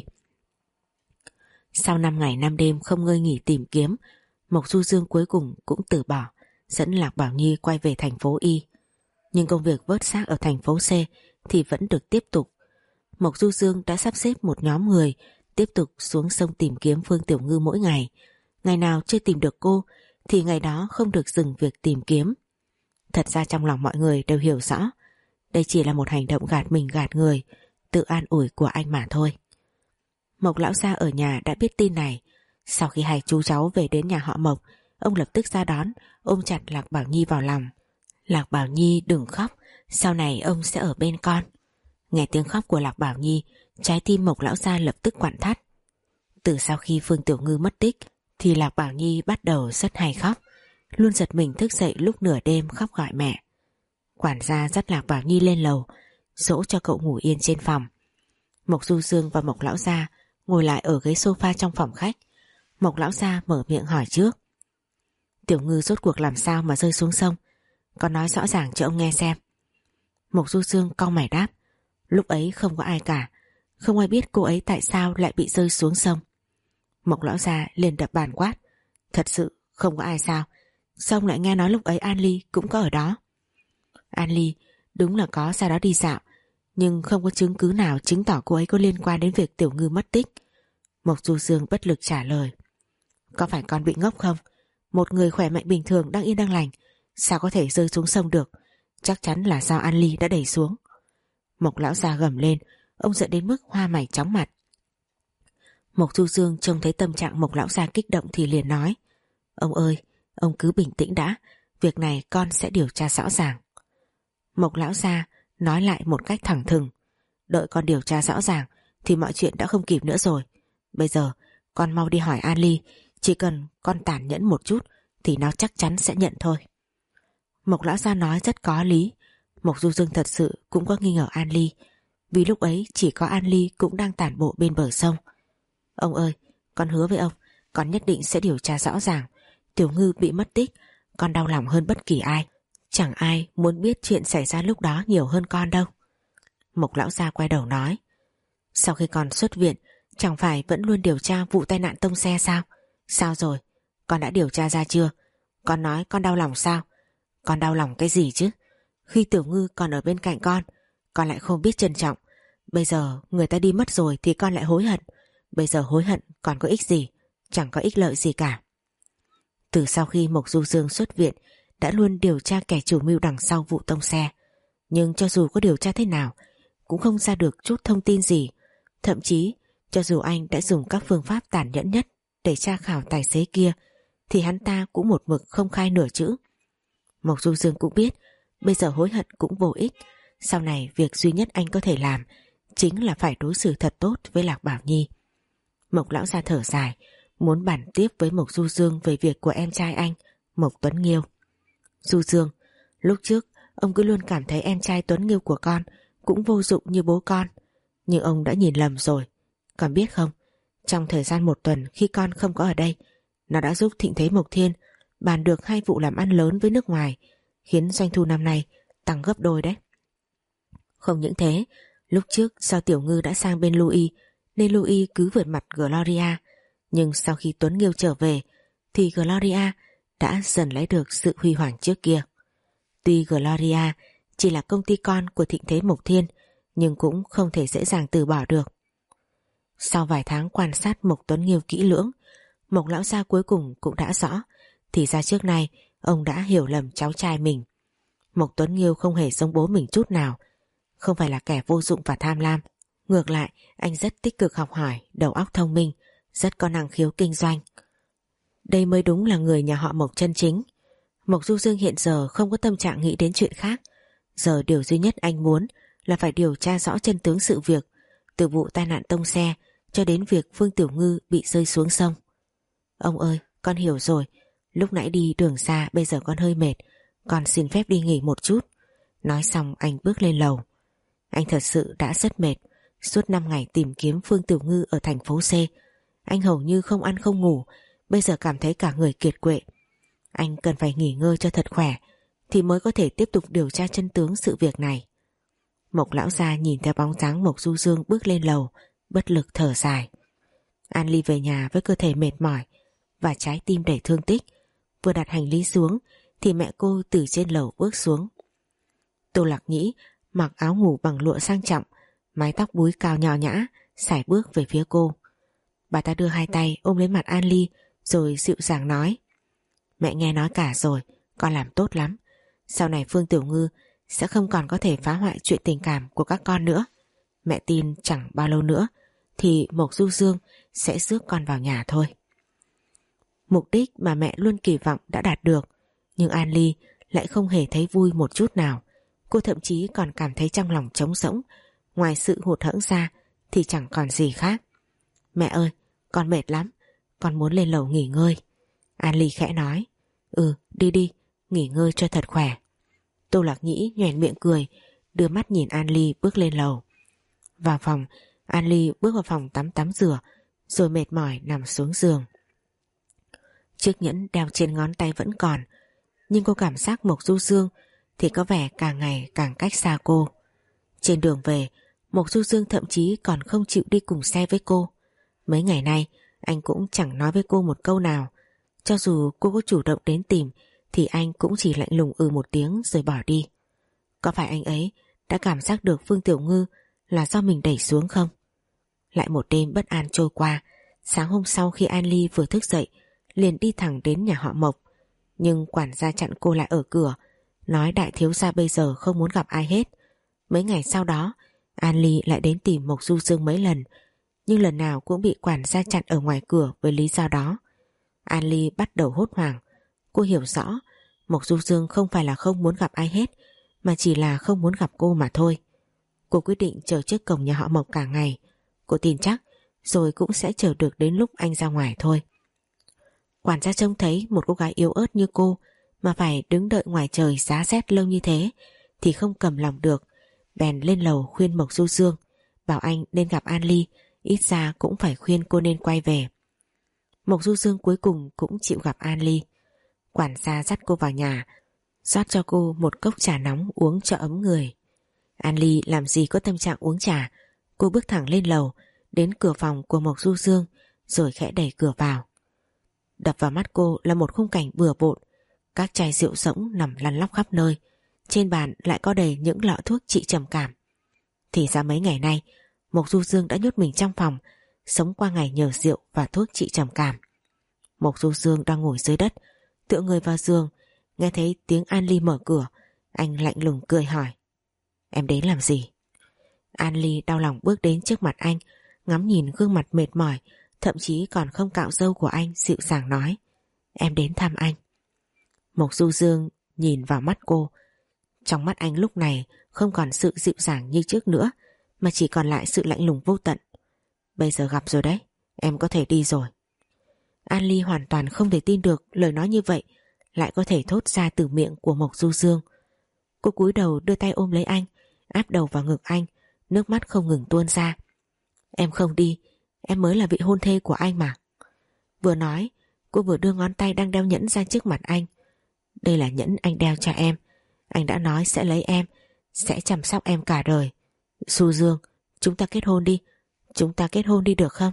Speaker 2: Sau năm ngày năm đêm không ngơi nghỉ tìm kiếm, Mộc Du Dương cuối cùng cũng từ bỏ, dẫn Lạc Bảo Nhi quay về thành phố Y. Nhưng công việc vớt xác ở thành phố C thì vẫn được tiếp tục. Mộc Du Dương đã sắp xếp một nhóm người tiếp tục xuống sông tìm kiếm Phương Tiểu Ngư mỗi ngày. Ngày nào chưa tìm được cô thì ngày đó không được dừng việc tìm kiếm. Thật ra trong lòng mọi người đều hiểu rõ đây chỉ là một hành động gạt mình gạt người, tự an ủi của anh mà thôi. Mộc lão gia ở nhà đã biết tin này. Sau khi hai chú cháu về đến nhà họ Mộc, ông lập tức ra đón, ôm chặt Lạc Bảo Nhi vào lòng. Lạc Bảo Nhi đừng khóc, sau này ông sẽ ở bên con. Nghe tiếng khóc của Lạc Bảo Nhi, trái tim Mộc lão gia lập tức quặn thắt. Từ sau khi Phương Tiểu Ngư mất tích thì Lạc Bảo Nhi bắt đầu rất hay khóc, luôn giật mình thức dậy lúc nửa đêm khóc gọi mẹ. Quản gia dắt Lạc Bảo Nhi lên lầu, dỗ cho cậu ngủ yên trên phòng. Mộc Du Dương và Mộc lão gia ngồi lại ở ghế sofa trong phòng khách. Mộc lão gia mở miệng hỏi trước. Tiểu Ngư rốt cuộc làm sao mà rơi xuống sông? Con nói rõ ràng cho ông nghe xem. Mộc Du Dương cau mày đáp. Lúc ấy không có ai cả, không ai biết cô ấy tại sao lại bị rơi xuống sông. Mộc lão gia liền đập bàn quát. Thật sự không có ai sao? Xong lại nghe nói lúc ấy An Ly cũng có ở đó. An Ly đúng là có ra đó đi dạo, nhưng không có chứng cứ nào chứng tỏ cô ấy có liên quan đến việc Tiểu Ngư mất tích. Mộc Du Dương bất lực trả lời. Có phải con bị ngốc không? Một người khỏe mạnh bình thường đang yên đang lành sao có thể rơi xuống sông được? Chắc chắn là do An Ly đã đẩy xuống. Mộc lão già gầm lên, ông giận đến mức hoa mày chóng mặt. Mộc Du Dương trông thấy tâm trạng Mộc lão già kích động thì liền nói. Ông ơi, ông cứ bình tĩnh đã, việc này con sẽ điều tra rõ ràng. Mộc lão già nói lại một cách thẳng thừng. Đợi con điều tra rõ ràng thì mọi chuyện đã không kịp nữa rồi. Bây giờ con mau đi hỏi An Ly, chỉ cần con tàn nhẫn một chút thì nó chắc chắn sẽ nhận thôi. Mộc lão gia nói rất có lý. Mộc Du Dương thật sự cũng có nghi ngờ An Ly, vì lúc ấy chỉ có An Ly cũng đang tản bộ bên bờ sông. Ông ơi, con hứa với ông, con nhất định sẽ điều tra rõ ràng. Tiểu Ngư bị mất tích, con đau lòng hơn bất kỳ ai. Chẳng ai muốn biết chuyện xảy ra lúc đó nhiều hơn con đâu. Mộc lão gia quay đầu nói. Sau khi con xuất viện, chẳng phải vẫn luôn điều tra vụ tai nạn tông xe sao? Sao rồi? Con đã điều tra ra chưa? Con nói con đau lòng sao? Con đau lòng cái gì chứ? Khi Tiểu Ngư còn ở bên cạnh con, con lại không biết trân trọng. Bây giờ người ta đi mất rồi thì con lại hối hận. Bây giờ hối hận còn có ích gì? Chẳng có ích lợi gì cả. Từ sau khi Mộc Du Dương xuất viện, đã luôn điều tra kẻ chủ mưu đằng sau vụ tông xe. Nhưng cho dù có điều tra thế nào, cũng không ra được chút thông tin gì. Thậm chí, cho dù anh đã dùng các phương pháp tàn nhẫn nhất để tra khảo tài xế kia, thì hắn ta cũng một mực không khai nửa chữ. Mộc Du Dương cũng biết, bây giờ hối hận cũng vô ích. Sau này việc duy nhất anh có thể làm chính là phải đối xử thật tốt với Lạc Bảo Nhi. Mộc lão gia thở dài, muốn bàn tiếp với Mộc Du Dương về việc của em trai anh, Mộc Tuấn Nghiêu. Du Dương, lúc trước ông cứ luôn cảm thấy em trai Tuấn Nghiêu của con cũng vô dụng như bố con, nhưng ông đã nhìn lầm rồi. Con biết không, trong thời gian một tuần khi con không có ở đây, nó đã giúp Thịnh Thế Mộc Thiên bàn được hai vụ làm ăn lớn với nước ngoài, khiến doanh thu năm nay tăng gấp đôi đấy. Không những thế, lúc trước do Tiểu Ngư đã sang bên Louis nên Louis cứ vượt mặt Gloria, nhưng sau khi Tuấn Nghiêu trở về thì Gloria đã dần lấy được sự huy hoàng trước kia. Tuy Gloria chỉ là công ty con của Thịnh Thế Mộc Thiên, nhưng cũng không thể dễ dàng từ bỏ được. Sau vài tháng quan sát Mộc Tuấn Nghiêu kỹ lưỡng, Mộc lão gia cuối cùng cũng đã rõ, thì ra trước nay ông đã hiểu lầm cháu trai mình. Mộc Tuấn Nghiêu không hề giống bố mình chút nào, không phải là kẻ vô dụng và tham lam. Ngược lại, anh rất tích cực học hỏi, đầu óc thông minh, rất có năng khiếu kinh doanh. Đây mới đúng là người nhà họ Mộc chân chính. Mộc Du Dương hiện giờ không có tâm trạng nghĩ đến chuyện khác. Giờ điều duy nhất anh muốn là phải điều tra rõ chân tướng sự việc, từ vụ tai nạn tông xe cho đến việc Phương Tiểu Ngư bị rơi xuống sông. Ông ơi, con hiểu rồi. Lúc nãy đi đường xa, bây giờ con hơi mệt, con xin phép đi nghỉ một chút. Nói xong anh bước lên lầu. Anh thật sự đã rất mệt. Suốt năm ngày tìm kiếm Phương Tiểu Ngư ở thành phố C, anh hầu như không ăn không ngủ, bây giờ cảm thấy cả người kiệt quệ. Anh cần phải nghỉ ngơi cho thật khỏe thì mới có thể tiếp tục điều tra chân tướng sự việc này. Mộc lão gia nhìn theo bóng dáng Mộc Du Dương bước lên lầu, bất lực thở dài. An Ly về nhà với cơ thể mệt mỏi và trái tim đầy thương tích. Vừa đặt hành lý xuống thì mẹ cô từ trên lầu bước xuống. Tô Lạc Nhĩ mặc áo ngủ bằng lụa sang trọng, mái tóc búi cao nho nhã, sải bước về phía cô. Bà ta đưa hai tay ôm lấy mặt An Ly rồi dịu dàng nói: Mẹ nghe nói cả rồi, con làm tốt lắm. Sau này Phương Tiểu Ngư sẽ không còn có thể phá hoại chuyện tình cảm của các con nữa. Mẹ tin chẳng bao lâu nữa thì Mộc Du Dương sẽ rước con vào nhà thôi. Mục đích mà mẹ luôn kỳ vọng đã đạt được, nhưng An Ly lại không hề thấy vui một chút nào. Cô thậm chí còn cảm thấy trong lòng trống rỗng, ngoài sự hụt hẫng ra thì chẳng còn gì khác. Mẹ ơi, con mệt lắm, con muốn lên lầu nghỉ ngơi. An Ly khẽ nói. Ừ, đi đi, nghỉ ngơi cho thật khỏe. Tô Lạc Nhĩ nhoẻn miệng cười, đưa mắt nhìn An Ly bước lên lầu. Vào phòng, An Ly bước vào phòng tắm tắm rửa, rồi mệt mỏi nằm xuống giường. Chiếc nhẫn đeo trên ngón tay vẫn còn, nhưng cô cảm giác Mộc Du Dương thì có vẻ càng ngày càng cách xa cô. Trên đường về, Mộc Du Dương thậm chí còn không chịu đi cùng xe với cô. Mấy ngày nay anh cũng chẳng nói với cô một câu nào. Cho dù cô có chủ động đến tìm thì anh cũng chỉ lạnh lùng ừ một tiếng rồi bỏ đi. Có phải anh ấy đã cảm giác được Phương Tiểu Ngư là do mình đẩy xuống không? Lại một đêm bất an trôi qua. Sáng hôm sau khi An Ly vừa thức dậy liền đi thẳng đến nhà họ Mộc, nhưng quản gia chặn cô lại ở cửa, nói đại thiếu gia bây giờ không muốn gặp ai hết. Mấy ngày sau đó An Ly lại đến tìm Mộc Du Dương mấy lần, nhưng lần nào cũng bị quản gia chặn ở ngoài cửa với lý do đó. An Ly bắt đầu hốt hoảng. Cô hiểu rõ Mộc Du Dương không phải là không muốn gặp ai hết, mà chỉ là không muốn gặp cô mà thôi. Cô quyết định chờ trước cổng nhà họ Mộc cả ngày. Cô tin chắc rồi cũng sẽ chờ được đến lúc anh ra ngoài thôi. Quản gia trông thấy một cô gái yếu ớt như cô mà phải đứng đợi ngoài trời giá rét lâu như thế thì không cầm lòng được, bèn lên lầu khuyên Mộc Du Dương, bảo anh nên gặp An Ly, ít ra cũng phải khuyên cô nên quay về. Mộc Du Dương cuối cùng cũng chịu gặp An Ly. Quản gia dắt cô vào nhà, rót cho cô một cốc trà nóng uống cho ấm người. An Ly làm gì có tâm trạng uống trà, cô bước thẳng lên lầu, đến cửa phòng của Mộc Du Dương rồi khẽ đẩy cửa vào. Đập vào mắt cô là một khung cảnh bừa bộn, các chai rượu rỗng nằm lăn lóc khắp nơi, trên bàn lại có đầy những lọ thuốc trị trầm cảm. Thì ra mấy ngày nay Mộc Du Dương đã nhốt mình trong phòng, sống qua ngày nhờ rượu và thuốc trị trầm cảm. Mộc Du Dương đang ngồi dưới đất, tựa người vào giường, nghe thấy tiếng An Ly mở cửa, anh lạnh lùng cười hỏi: Em đến làm gì? An Ly đau lòng bước đến trước mặt anh, ngắm nhìn gương mặt mệt mỏi, thậm chí còn không cạo râu của anh, dịu dàng nói: Em đến thăm anh. Mộc Du Dương nhìn vào mắt cô. Trong mắt anh lúc này không còn sự dịu dàng như trước nữa, mà chỉ còn lại sự lạnh lùng vô tận. Bây giờ gặp rồi đấy, em có thể đi rồi. An Ly hoàn toàn không thể tin được lời nói như vậy lại có thể thốt ra từ miệng của Mộc Du Dương. Cô cúi đầu đưa tay ôm lấy anh, áp đầu vào ngực anh, nước mắt không ngừng tuôn ra. Em không đi, em mới là vị hôn thê của anh mà. Vừa nói, cô vừa đưa ngón tay đang đeo nhẫn ra trước mặt anh. Đây là nhẫn anh đeo cho em. Anh đã nói sẽ lấy em, sẽ chăm sóc em cả đời. Du Dương, chúng ta kết hôn đi. Chúng ta kết hôn đi được không?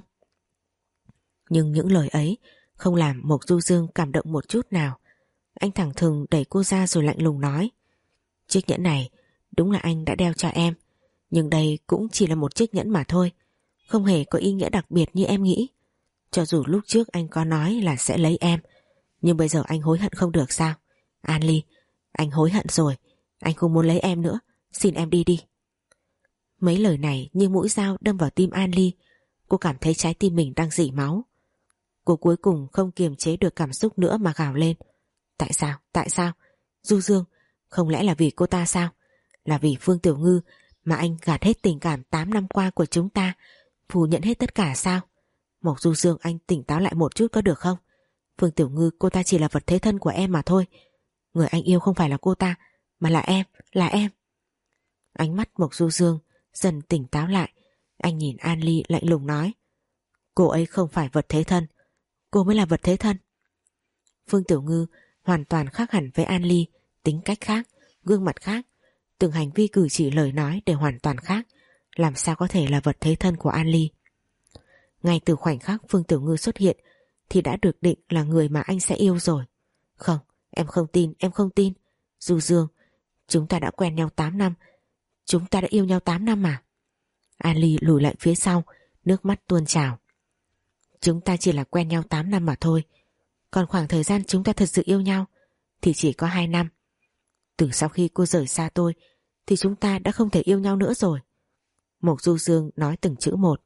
Speaker 2: Nhưng những lời ấy không làm Mộc Du Dương cảm động một chút nào. Anh thẳng thừng đẩy cô ra rồi lạnh lùng nói: Chiếc nhẫn này đúng là anh đã đeo cho em, nhưng đây cũng chỉ là một chiếc nhẫn mà thôi, không hề có ý nghĩa đặc biệt như em nghĩ. Cho dù lúc trước anh có nói là sẽ lấy em, nhưng bây giờ anh hối hận không được sao? An Ly, anh hối hận rồi, anh không muốn lấy em nữa, xin em đi đi. Mấy lời này như mũi dao đâm vào tim An Ly. Cô cảm thấy trái tim mình đang rỉ máu. Cô cuối cùng không kiềm chế được cảm xúc nữa mà gào lên: Tại sao? Tại sao? Du Dương, không lẽ là vì cô ta sao? Là vì Phương Tiểu Ngư mà anh gạt hết tình cảm tám năm qua của chúng ta, phủ nhận hết tất cả sao? Mộc Du Dương, anh tỉnh táo lại một chút có được không? Phương Tiểu Ngư, cô ta chỉ là vật thế thân của em mà thôi. Người anh yêu không phải là cô ta, mà là em, là em. Ánh mắt Mộc Du Dương dần tỉnh táo lại. Anh nhìn An Ly lạnh lùng nói: Cô ấy không phải vật thế thân, cô mới là vật thế thân. Phương Tiểu Ngư hoàn toàn khác hẳn với An Ly, tính cách khác, gương mặt khác, từng hành vi cử chỉ lời nói đều hoàn toàn khác, làm sao có thể là vật thế thân của An Ly. Ngay từ khoảnh khắc Phương Tiểu Ngư xuất hiện thì đã được định là người mà anh sẽ yêu rồi. Không, em không tin, em không tin. Du Dương,
Speaker 1: Chúng ta đã quen nhau tám năm. Chúng ta đã yêu nhau tám năm mà. An Ly lùi lại phía sau, nước mắt tuôn trào. Chúng ta chỉ là quen nhau tám năm mà thôi. Còn khoảng thời gian chúng ta thật sự yêu nhau thì chỉ có hai năm. Từ sau khi cô rời xa tôi thì chúng ta đã không thể yêu nhau nữa rồi. Mộc Du Dương nói từng chữ một.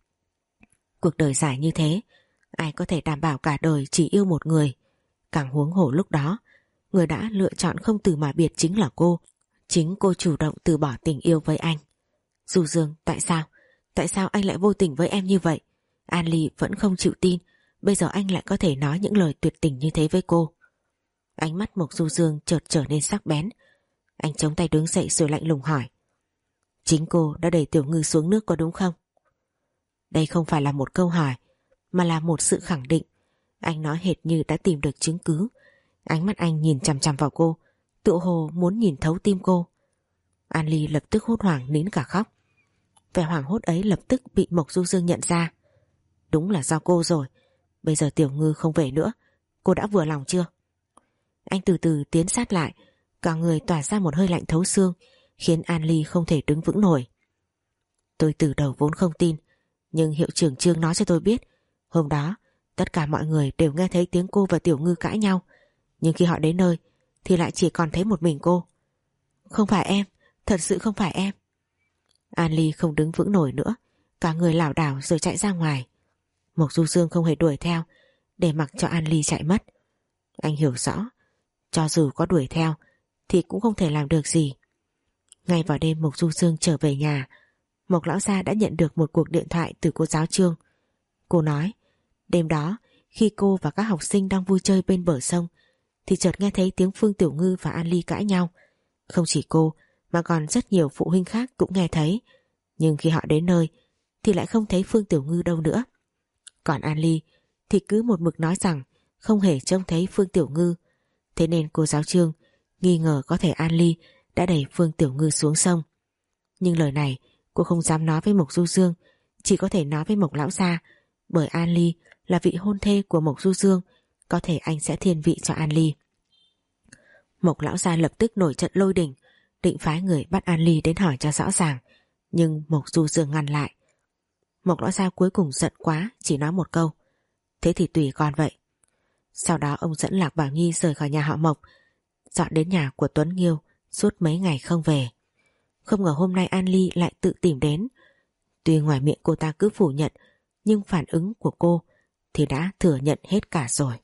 Speaker 1: Cuộc đời dài như thế, ai có thể đảm bảo cả đời chỉ yêu một người. Càng huống hồ lúc đó, người đã lựa chọn không từ mà biệt chính là cô. Chính cô chủ động từ bỏ tình yêu với anh. Du Dương, tại sao? Tại sao anh lại vô tình với em như vậy? An Ly vẫn không chịu tin. Bây giờ anh lại có thể nói những lời tuyệt tình như thế với cô. Ánh mắt Mộc Du Dương chợt trở nên sắc bén. Anh chống tay đứng dậy rồi lạnh lùng hỏi. Chính cô đã đẩy Tiểu Ngư xuống nước có đúng không? Đây không phải là một câu hỏi, mà là một sự khẳng định. Anh nói hệt như đã tìm được chứng cứ. Ánh mắt anh nhìn chằm chằm vào cô, tựa hồ muốn nhìn thấu tim cô. An Ly lập tức hốt hoảng nín cả khóc. Vẻ hoảng hốt ấy lập tức bị Mộc Du Dương nhận ra. Đúng là do cô rồi. Bây giờ Tiểu Ngư không về nữa, cô đã vừa lòng chưa? Anh từ từ tiến sát lại, cả người tỏa ra một hơi lạnh thấu xương, khiến An Ly không thể đứng vững nổi. Tôi từ đầu vốn không tin, nhưng hiệu trưởng Trương nói cho tôi biết, hôm đó tất cả mọi người đều nghe thấy tiếng cô và Tiểu Ngư cãi nhau, nhưng khi họ đến nơi thì lại chỉ còn thấy một mình cô. Không phải em, thật sự không phải em. An Ly không đứng vững nổi nữa, cả người lảo đảo rồi chạy ra ngoài. Mộc Du Dương không hề đuổi theo, để mặc cho An Ly chạy mất. Anh hiểu rõ, cho dù có đuổi theo thì cũng không thể làm được gì. Ngay vào đêm Mộc Du Dương trở về nhà, Mộc lão gia đã nhận được một cuộc điện thoại từ cô giáo Trương. Cô nói, đêm đó khi cô và các học sinh đang vui chơi bên bờ sông thì chợt nghe thấy tiếng Phương Tiểu Ngư và An Ly cãi nhau. Không chỉ cô mà còn rất nhiều phụ huynh khác cũng nghe thấy, nhưng khi họ đến nơi thì lại không thấy Phương Tiểu Ngư đâu nữa. Còn An Ly thì cứ một mực nói rằng không hề trông thấy Phương Tiểu Ngư. Thế nên cô giáo Trương nghi ngờ có thể An Ly đã đẩy Phương Tiểu Ngư xuống sông. Nhưng lời này cô không dám nói với Mộc Du Dương, chỉ có thể nói với Mộc lão gia, bởi An Ly là vị hôn thê của Mộc Du Dương, có thể anh sẽ thiên vị cho An Ly. Mộc lão gia lập tức nổi trận lôi đình, định phái người bắt An Ly đến hỏi cho rõ ràng, nhưng Mộc Du Dương ngăn lại. Mộc lão gia cuối cùng giận quá, chỉ nói một câu, thế thì tùy con vậy. Sau đó ông dẫn Lạc Bảo Nhi rời khỏi nhà họ Mộc, dọn đến nhà của Tuấn Nghiêu, suốt mấy ngày không về. Không ngờ hôm nay An Ly lại tự tìm đến. Tuy ngoài miệng cô ta cứ phủ nhận, nhưng phản ứng của cô thì đã thừa nhận hết cả rồi.